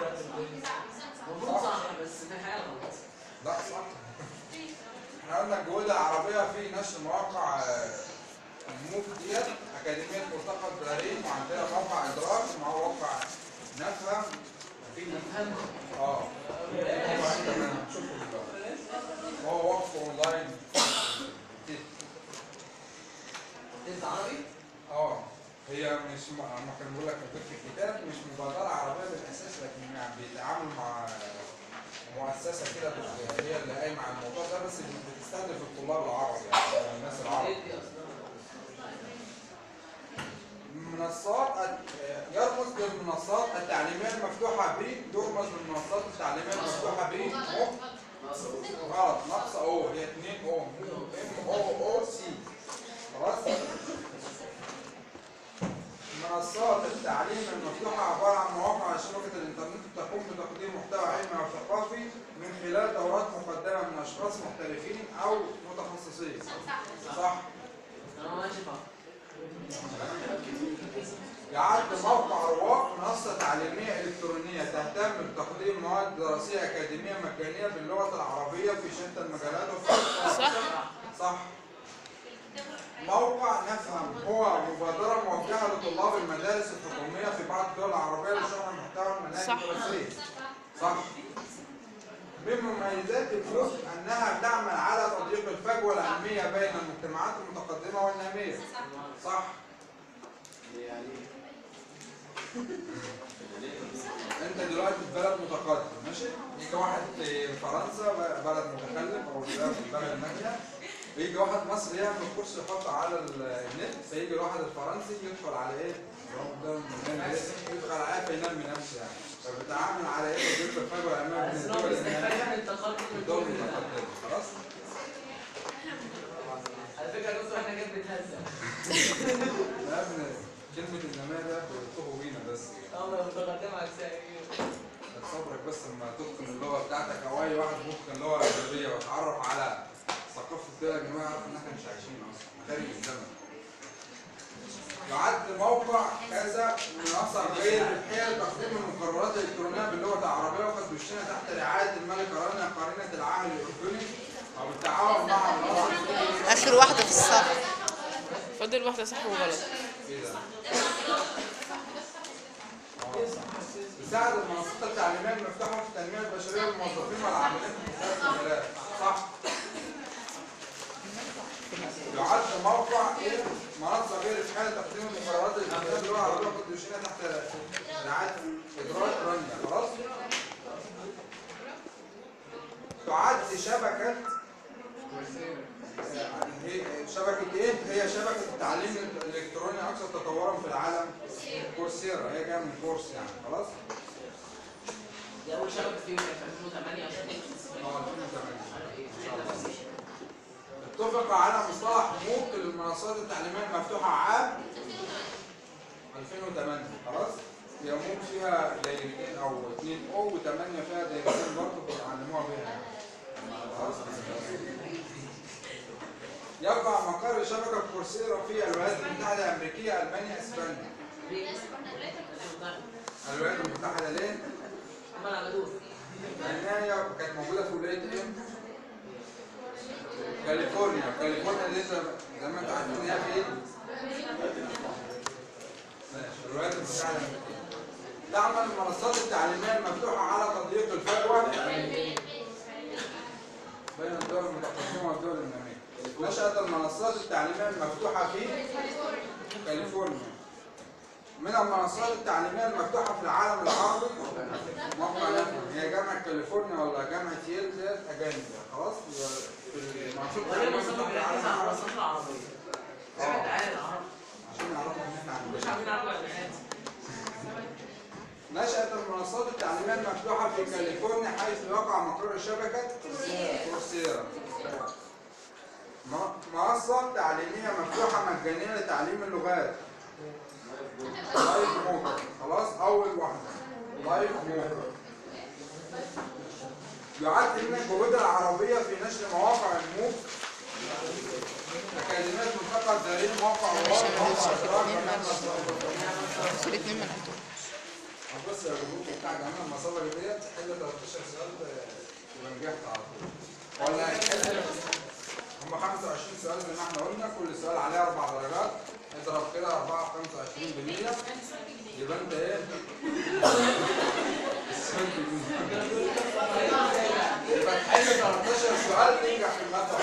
صح بس في حاجة غلط. لا صح. احنا قلنا الجهود العربية في نشر مواقع موك ديت أكاديمية ملتقى الدارين وعندنا موقع إدراك مع موقع نفهم. هو وقف أونلاين. عربي؟ هي مش ما كان بيقول لك في الكتاب مش مبادرة عربية بالأساس لكن يعني بيتعاملوا مع مؤسسة كده هي اللي قايمة على الموضوع ده بس بتستهدف الطلاب العرب يعني الناس العرب. منصات يرمز للمنصات التعليمية المفتوحة ب يرمز للمنصات التعليمية المفتوحة ب غلط ناقصة او هي 2 او او سي. خلاص؟ منصات التعليم المفتوحة عبارة عن مواقع شبكة الإنترنت تقوم بتقديم محتوى علمي أو ثقافي من خلال دورات مقدمة من أشخاص محترفين أو متخصصين. صح؟ يعد موقع رواق منصة تعليمية إلكترونية تهتم بتقديم مواد دراسية أكاديمية مجانية باللغة العربية في شتى المجالات صح. صح. موقع نفهم هو مبادرة موجهة لطلاب المدارس الحكومية في بعض الدول العربية لشرح محتوى المناهج الدراسية. صح. من مميزات البحوث أنها تعمل على تضييق الفجوة العلمية بين المجتمعات المتقدمة والنامية. صح. انت دلوقتي في بلد متقدم ماشي، يجي واحد في فرنسا بلد متخلف او في بلد نامية، يجي واحد مصري يعمل كورس يحطه على النت، فيجي الواحد الفرنسي يدخل على ايه؟ يدخل على فينام من نفسه يعني، فبتعامل على ايه؟ تضيق الفجوه العلميه بين الدول النامية والدول المتقدمة. خلاص؟ على فكره يا دكتور احنا كده بنتهزق. يا ابني كلمة النماية ده بيطلبوا بينا بس. والله متقدمة على الساعة. صبرك بس لما تتقن اللغة بتاعتك أو أي واحد متقن اللغة الأجنبية ويتعرف على ثقافة الدول الأجنبية يعرف إن إحنا مش عايشين أصلا، خارج الزمن. يعد موقع كذا منصة غير ربحية لتقديم المقررات الإلكترونية باللغة العربية وقد دشنا تحت رعاية الملكة رانيا قرينة العهد الأردني أو بالتعاون مع آخر واحدة في الصف. فاضل واحدة صح وغلط. إيه ده؟ تساعد المنصات التعليمية المفتوحة في التنمية البشرية للموظفين والعاملين في مختلف المجالات. صح. يعد موقع ايه؟ منصة غير ربحية لتقديم المقررات الإلكترونية باللغة العربية قد دشنا تحت رعاية إدارة رانيا. خلاص؟ تعد شبكة شبكة ايه؟ هي شبكة التعليم الإلكتروني أكثر تطورا في العالم. كورسيرا، هي جاية من كورس يعني. خلاص؟ دي أول شبكة فيهم كانت في 2008 أو 2008. اتفق على مصطلح موك للمنصات التعليمية المفتوحة عام 2008. خلاص؟ هي موك فيها دايرتين أو 2 أو و8 فيها دايرتين برضه بيعلموها بيها. خلاص؟ يقع مقر شبكة كورسيرا في الولايات المتحدة الأمريكية، ألمانيا، إسبانيا. الولايات المتحدة ليه؟ هم عملوها. لأنها كانت موجودة في ولاية إيه؟ كاليفورنيا. كاليفورنيا دي زي ما أنتم عارفين هي فين؟ ماشي، الولايات المتحدة الأمريكية. تعمل المنصات التعليمية المفتوحة على تضييق الفجوة بين الدول المتقدمة والدول النامية. نشأت المنصات التعليمية المفتوحة في كاليفورنيا. من المنصات التعليمية المفتوحة في العالم العربي موقع نفهم، هي جامعة كاليفورنيا ولا جامعة ييل ديت أجانب. خلاص؟ المنصات التعليمية المفتوحة في العالم العربي. عشان يعرفوا إن إحنا عندنا. نشأت المنصات التعليمية المفتوحة في كاليفورنيا حيث يقع مقر شبكة كورسيرا. منصة تعليمية مفتوحة مجانية لتعليم اللغات. لايف موكر. خلاص؟ أول واحدة لايف موكر. يعد من الجهود العربية في نشر مواقع الموك أكاديمية منطقة الدارين موقع الاثنين من عندهم. بص يا جروب بتاع جميع المصادر ديت تحل 13 سؤال يبقى نجحت على طول. ولا هم 25 سؤال زي ما احنا قلنا، كل سؤال عليه 4 درجات، اضرب كده 4 في 25 ب100 يبقى انت ايه؟ يبقى تحل 13 سؤال تنجح في المادة.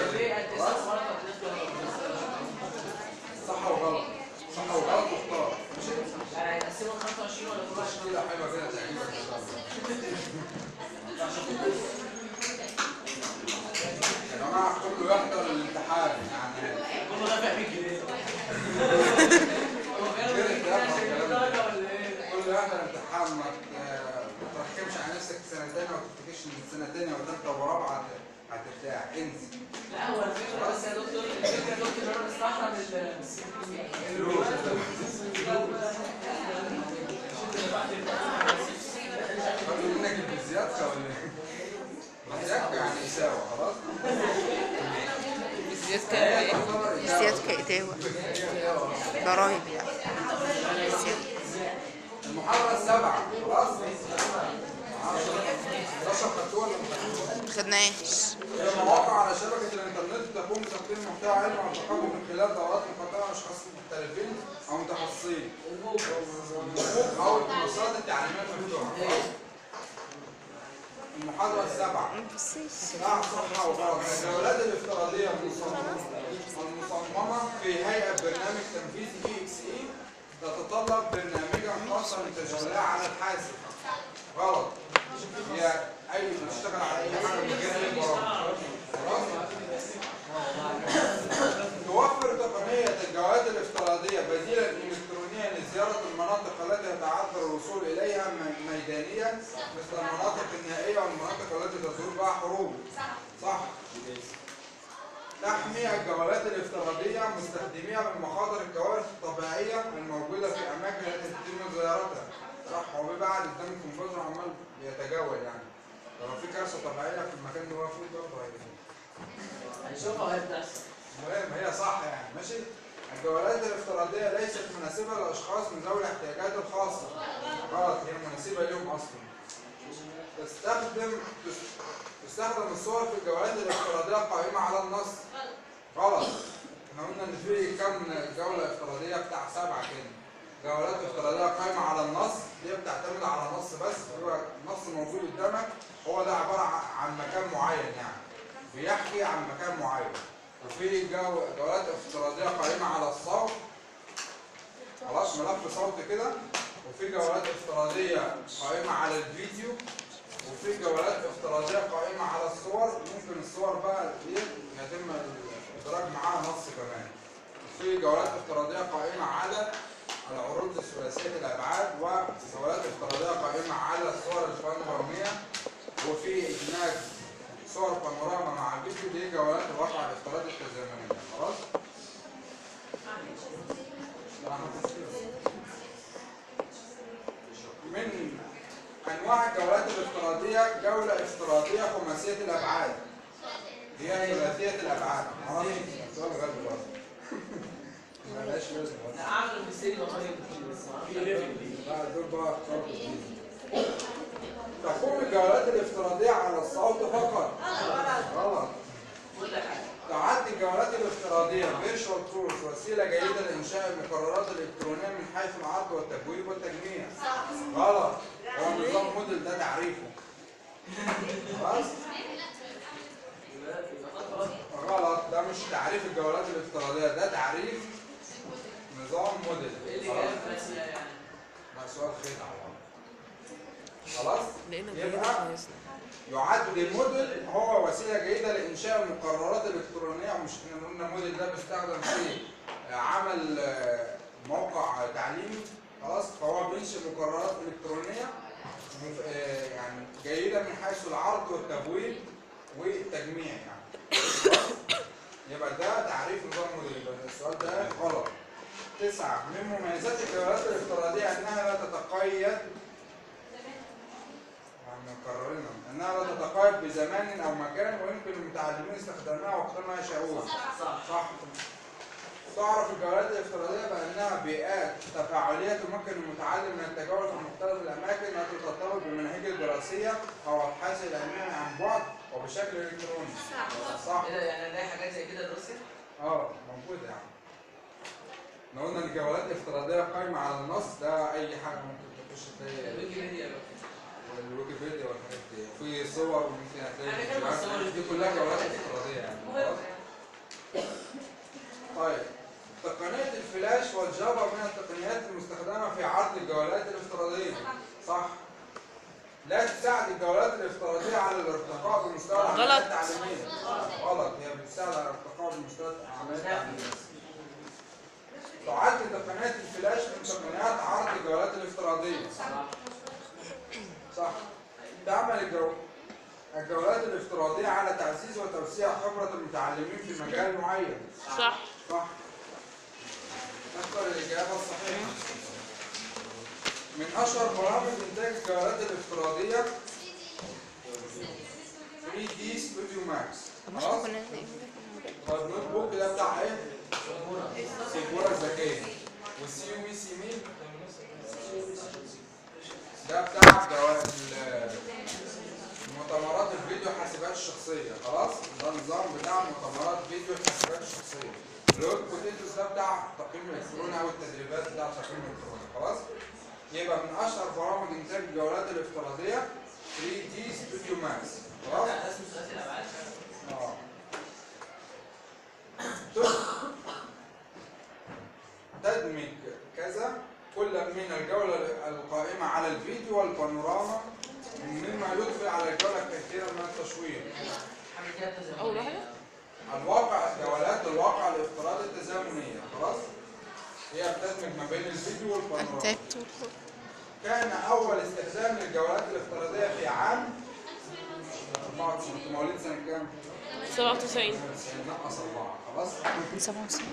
صح وغلط. صح وغلط واختار. ماشي؟ يعني هيتقسموا 25 ولا كل واحد؟ كده حلوه كده تقريبا. يا جماعه كله يحضر الامتحان يعني. كله دافع 100 جنيه. كله يحضر الامتحان، ما تركبش على نفسك سنتين وما تفتكرش ان السنتين وثالثه ورابعه هترتاح. انسى. لا هو الفكره بس يا دكتور، الفكره يا دكتور ان انا بستحرم خدوا منك البزيادة ولا ايه؟ بزيادة يعني يساوي. خلاص؟ زياد كان ايه؟ ازدياد كإداوة، ضرايب يعني. ازدياد. المحاضرة السابعة خلاص؟ 11 خدتوها ولا ما خدتوها؟ مخدناهاش. هي مواقع على شبكة الإنترنت تقوم بتقديم محتوى علمي عن التقدم من خلال دورات مقدمة لأشخاص مختلفين أو متخصصين. الحقوق أو المنصات التعليمية المفتوحة. المحاضرة السابعة. صح صح وغلط. الجولات الافتراضية المصممة في هيئة برنامج تنفيذي EXE تتطلب برنامجا خاصا لتشغيلها على الحاسب. غلط. هي أي بتشتغل على أي حاجة من غير أي برامج. توفر تقنية الجولات الافتراضية بديلا إلكترونيا لزيارة المناطق التي يتعذر الوصول إليها ميدانيا مثل المناطق النائية والمناطق التي تزور بها حروب. صح. تحمي الجولات الافتراضية مستخدميها من مخاطر الكوارث الطبيعية الموجودة في الأماكن التي يتم زيارتها. صح. هو بيبقى قاعد قدام الكمبيوتر عمال يتجول يعني. لو في كارثة طبيعية في المكان اللي هو فيه برضه هيشوفها وهي بتحصل. المهم هي صح يعني ماشي. الجولات الافتراضية ليست مناسبة للأشخاص من ذوي الاحتياجات الخاصة. غلط. هي مناسبة لهم أصلا. تستخدم الصور في الجولات الافتراضية القائمة على النص. غلط. احنا قلنا إن في كم جولة افتراضية بتاع 7 كده. جولات افتراضية قائمة على النص دي بتعتمد على نص بس. هو النص موجود قدامك هو ده عبارة عن مكان معين يعني. بيحكي عن مكان معين. وفي جولات افتراضية قائمة على الصوت. خلاص ملف صوت كده. وفي جولات افتراضية قائمة على الفيديو. وفي جولات افتراضية قائمة على الصور. ممكن الصور بقى يتم الادراج معاها نص كمان. وفي جولات افتراضية قائمة على العروض الثلاثية الأبعاد. وجولات افتراضية قائمة على الصور البانورامية. وفي إدماج صور بانوراما مع الفيديو دي جولات الواقع الافتراضي التزامنية. خلاص؟ من أنواع الجولات الافتراضية جولة افتراضية خماسية الأبعاد. هي ثلاثية الأبعاد. خلاص؟ سؤال غير دلوقتي. مالهاش لازمة. لا اعمل بالسيري بطريقه لا دول بقى تقوم الجولات الافتراضية على الصوت فقط. غلط. تعد الجولات الافتراضية فيرتشوال تورز وسيلة جيدة لإنشاء المقررات الإلكترونية من حيث العرض والتبويب والتجميع. غلط. هو نظام موديل ده تعريفه. خلاص؟ غلط. ده مش تعريف الجولات الافتراضية، ده تعريف نظام موديل. ده سؤال خدعة. خلاص؟ يبقى يعد الموديل هو وسيلة جيدة لإنشاء المقررات الإلكترونية. مش احنا قلنا الموديل ده بيستخدم في عمل موقع تعليمي. خلاص؟ فهو بينشئ مقررات إلكترونية يعني جيدة من حيث العرض والتبويب والتجميع يعني. يبقى ده تعريف نظام موديل. السؤال ده غلط. 9 من مميزات الجولات الافتراضية أنها لا تتقيد مكررينها انها لا تتقيد بزمان او مكان ويمكن للمتعلمين استخدامها وقتما يشاءون. صح. تعرف الجولات الافتراضيه بانها بيئات تفاعليه تمكن المتعلم من التجول في مختلف الاماكن التي ترتبط بالمناهج الدراسيه او ابحاث العلميه عن بعد وبشكل الكتروني. صح. يعني نلاقي حاجات زي كده دروسي؟ موجوده يعني. لو قلنا الجولات الافتراضيه قائمه على النص ده اي حاجه ممكن تخش تلاقي الويكيبيديا الويكيبيديا والحاجات دي. في صور ممكن هتلاقي دي كلها جولات افتراضيه يعني. طيب تقنيه الفلاش والجافا من التقنيات المستخدمه في عرض الجولات الافتراضيه. صح. لا تساعد الجولات الافتراضيه على الارتقاء بمستوى العمليات التعليميه. غلط. هي بتساعد على الارتقاء بمستوى العمليات التعليميه. تعد تقنيات الفلاش من تقنيات عرض الجولات الافتراضيه. صح. تعمل الجولات الافتراضية على تعزيز وتوسيع خبرة المتعلمين في مجال معين. صح. صح. نختار الإجابة الصحيحة. من أشهر برامج إنتاج الجولات الافتراضية 3D Studio Max. خلاص؟ فالنوت بوك ده بتاع ايه؟ سيبورا الذكيه. والسي يو بي سي مين؟ ده بتاع مؤتمرات الفيديو حاسبات الشخصيه. خلاص ده النظام بتاع مؤتمرات فيديو الحاسبات الشخصيه. اللود بوتيتوس ده بتاع التقييم الالكتروني او التدريبات بتاع التقييم الالكتروني. خلاص يبقى من اشهر برامج انتاج الجولات الافتراضيه 3D ستوديو ماكس. خلاص تدمج كذا كل من الجولة القائمة على الفيديو والبانوراما مما يضفي على الجولة كثيرا من التشويق. أول واحدة جولات الواقع الافتراضي التزامنية. خلاص هي بتدمج ما بين الفيديو والبانوراما. كان أول استخدام للجولات الافتراضية في عام 94. انتوا مواليد سنة كام؟ 97. نقص 4. خلاص 97.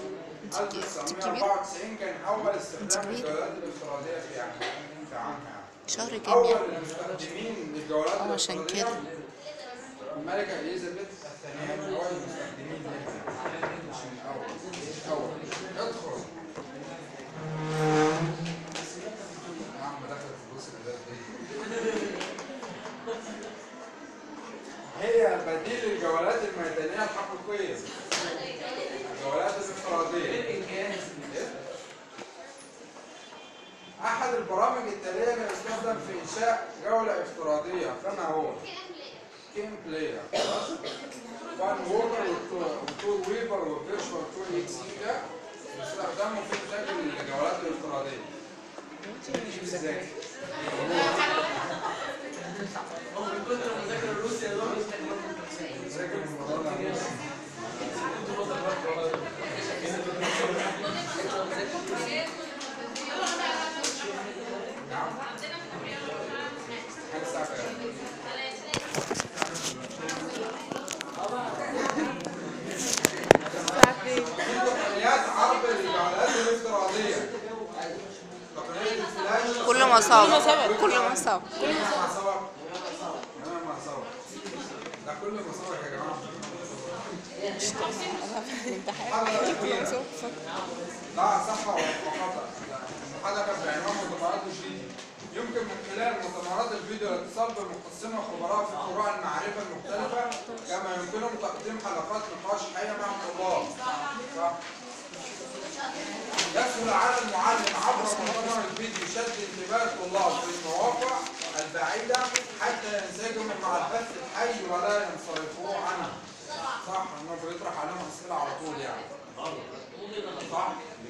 1994 كان أول استخدام للجولات الافتراضية في عامها. شهر كام أول يعني؟ المستخدمين للجولات عشان الافتراضية كده الملكة إليزابيث الثانية من أول المستخدمين لها. مش من الأول. مش أول. ادخل. يا عم دخلت فلوس البلاد دي. هي بديل الجولات الميدانية الحقيقية. الجولات الافتراضية. أحد البرامج التالية اللي يستخدم في إنشاء جولة افتراضية كما هو كيم بلاير. خلاص؟ وان ووكر وتور ويفر وفيرشوال تور اكس اي ده يستخدموا في إنتاج الجولات الافتراضية. ازاي؟ هو من كتر المذاكرة الروسية دول ذاكر الموضوع ده. تقنيات عرض الجولات الافتراضية. تقنية الفلاش. كل ما صاب كل ما صاب كل ما صور. انا ما صور. ده كل ما صور يا جماعة. لا صح وخطأ. المحادثة بعنوان مؤتمرات الفيديو. يمكن من خلال مؤتمرات الفيديو الاتصال بمختصين وخبراء في فروع المعرفة المختلفة كما يمكنهم تقديم حلقات نقاش حية مع الطلاب. صح. يسهل على المعلم عبر مؤتمر الفيديو شد انتباه الطلاب في المواقع البعيدة حتى ينسجموا مع البث الحي ولا ينصرفوا عنه. صح انه بيطرح عليهم اسئلة على طول يعني. صح.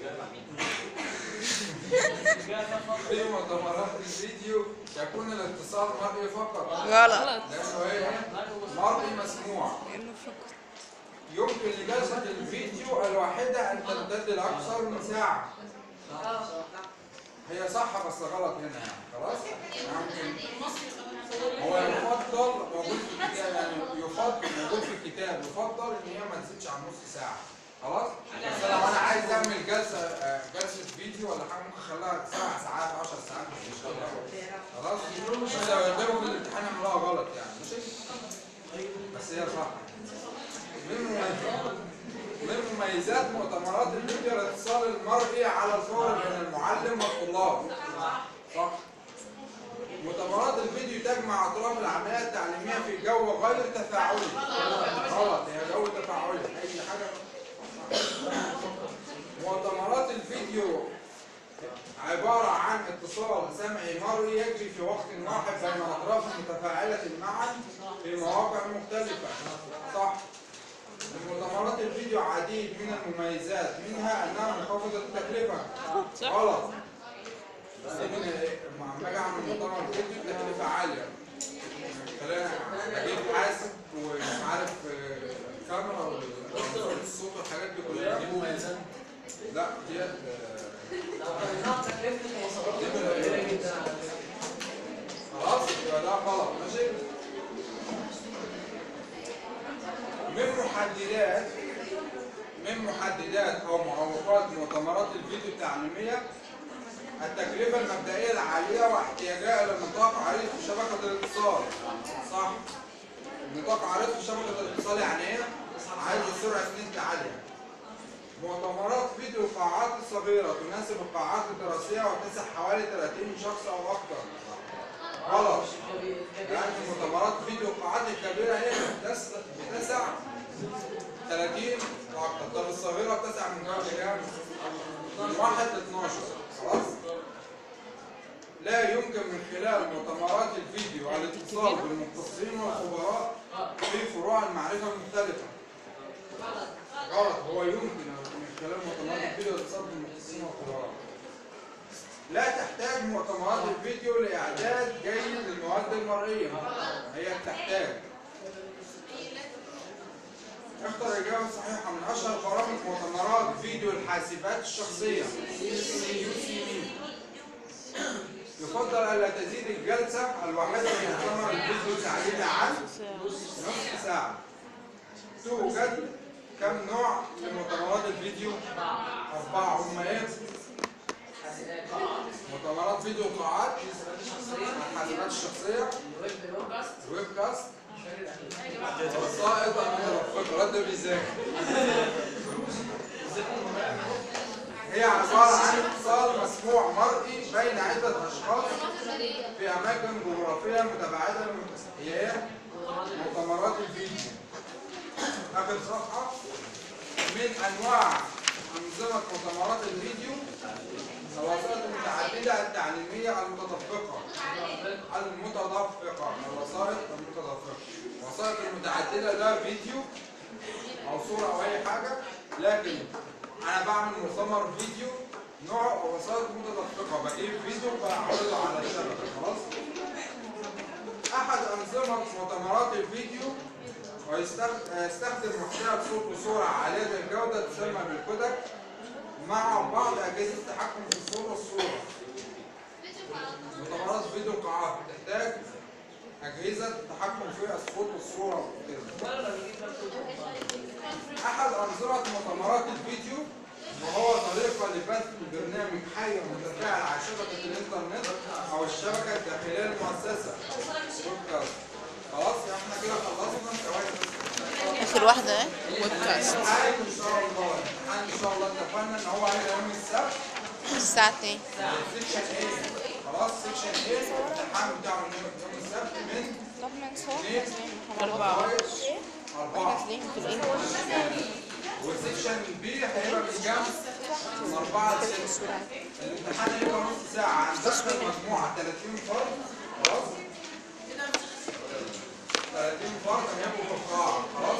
في مؤتمرات الفيديو يكون الاتصال مرئي فقط. غلط. لانه ايه؟ مرئي مسموع. يمكن لجلسة الفيديو الواحدة أن تمتد لأكثر من ساعة. هي صح بس غلط هنا يعني. خلاص؟ يمكن هو يفضل موجود في الكتاب يعني يفضل موجود في الكتاب يفضل إن هي ما تزيدش عن نص ساعة. خلاص؟ بس لو أنا عايز أعمل جلسة فيديو ولا حاجة ممكن أخليها 7 ساعات 10 ساعات مش مشكلة. خلاص؟ بس لو يقدروا في الامتحان يعملوها غلط يعني ماشي؟ بس هي صح. من مميزات مؤتمرات الفيديو الاتصال المرئي على الفور بين المعلم والطلاب. صح. مؤتمرات الفيديو تجمع اطراف العمليه التعليميه في جو غير تفاعلي. غلط هي جو تفاعلي اي حاجه. مؤتمرات الفيديو عباره عن اتصال سمعي مرئي يجري في وقت واحد بين اطراف متفاعله معا في مواقع مختلفه. صح. لمؤتمرات الفيديو عديد من المميزات منها انها منخفضه التكلفه. غلط. لما اجي اعمل مؤتمر فيديو التكلفه عاليه. خلينا اجيب حاسب ومش عارف كاميرا والصوت والحاجات دي كلها. لا ديت خلاص يبقى ده غلط. ماشي. من محددات او معوقات مؤتمرات الفيديو التعليميه التكلفه المبدئيه العاليه واحتياجها الى نطاق عريض في شبكه الاتصال. صح. نطاق عريض في شبكه الاتصال يعني ايه؟ عايز سرعة نت عالية. مؤتمرات فيديو قاعات صغيرة تناسب القاعات الدراسية وتسع حوالي 30 شخص أو أكثر. غلط. يعني مؤتمرات فيديو القاعات الكبيرة هي بتسع 30 وأكثر. طب الصغيرة بتسع من كام؟ من 1 ل 12. خلاص؟ لا يمكن من خلال مؤتمرات الفيديو الاتصال بالمختصين والخبراء في فروع المعرفة المختلفة. غلط. هو يمكن من خلال مؤتمرات الفيديو الاتصال بالمختصين والخبراء. لا تحتاج مؤتمرات الفيديو لإعداد جيد للمواد المرئية. هي تحتاج. اختر الإجابة الصحيحة. من أشهر برامج مؤتمرات فيديو الحاسبات الشخصية. يفضل ألا تزيد الجلسة الواحدة من مؤتمر الفيديو تعليمي عن نصف ساعة. توجد كم نوع لمؤتمرات الفيديو؟ 4. هم ايه؟ مؤتمرات فيديو قاعات، الحاسبات الشخصية، الويب كاست، وسائط المترفقة. رد بيذاكر. هي عبارة عن اتصال مسموع مرئي بين عدة أشخاص في أماكن جغرافية متباعدة. هي مؤتمرات الفيديو. آخر صفحة. من أنواع أنظمة مؤتمرات الفيديو الوسائط المتعددة التعليمية المتدفقة. الوسائط المتدفقة. الوسائط المتعددة ده فيديو أو صورة أو أي حاجة، لكن أنا بعمل مؤتمر فيديو نوع وسائط متدفقة، بجيب فيديو بعرضه على الشبكة. خلاص؟ أحد أنظمة مؤتمرات الفيديو ويستخدم محتوى صوت وصورة عالية الجودة تسمى بالكودك مع بعض أجهزة التحكم في الصوت والصورة. مؤتمرات فيديو قاعات بتحتاج أجهزة تحكم في الصوت والصورة وكده. أحد أنظمة مؤتمرات الفيديو وهو طريقة لبث برنامج حي ومتفاعل على شبكة الإنترنت أو الشبكة الداخلية للمؤسسة. خلاص احنا كده خلصنا. اخر واحدة ايه؟ ويب كاست. ان شاء الله اتفقنا ان هو هيبقى يوم السبت الساعة 2. سيكشن ايه. خلاص سيكشن ايه الامتحان بتاعه يوم السبت من طب ما نصور 4. 4. والسيكشن بي هيبقى من كام؟ من 4 ل 6. الامتحان هيبقى نص ساعة. هنسخن مجموعة 30 فرد. خلاص 30 فرد هيبقوا في القاعة. خلاص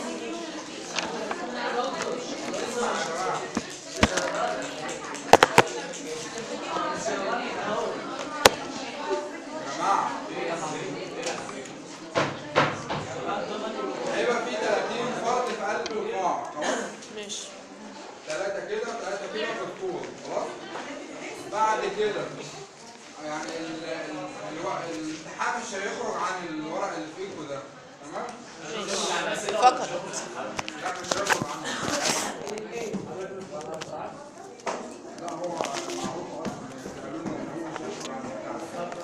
اسمع يا جماعة. هيبقى في 30 فرد في قلب القاعة. خلاص ماشي. 3 كده 3 كده في الطول. خلاص بعد كده يعني الامتحان مش هيخرج عن الورق اللي فيكوا ده. تمام؟ فقط. لا مش هيخرج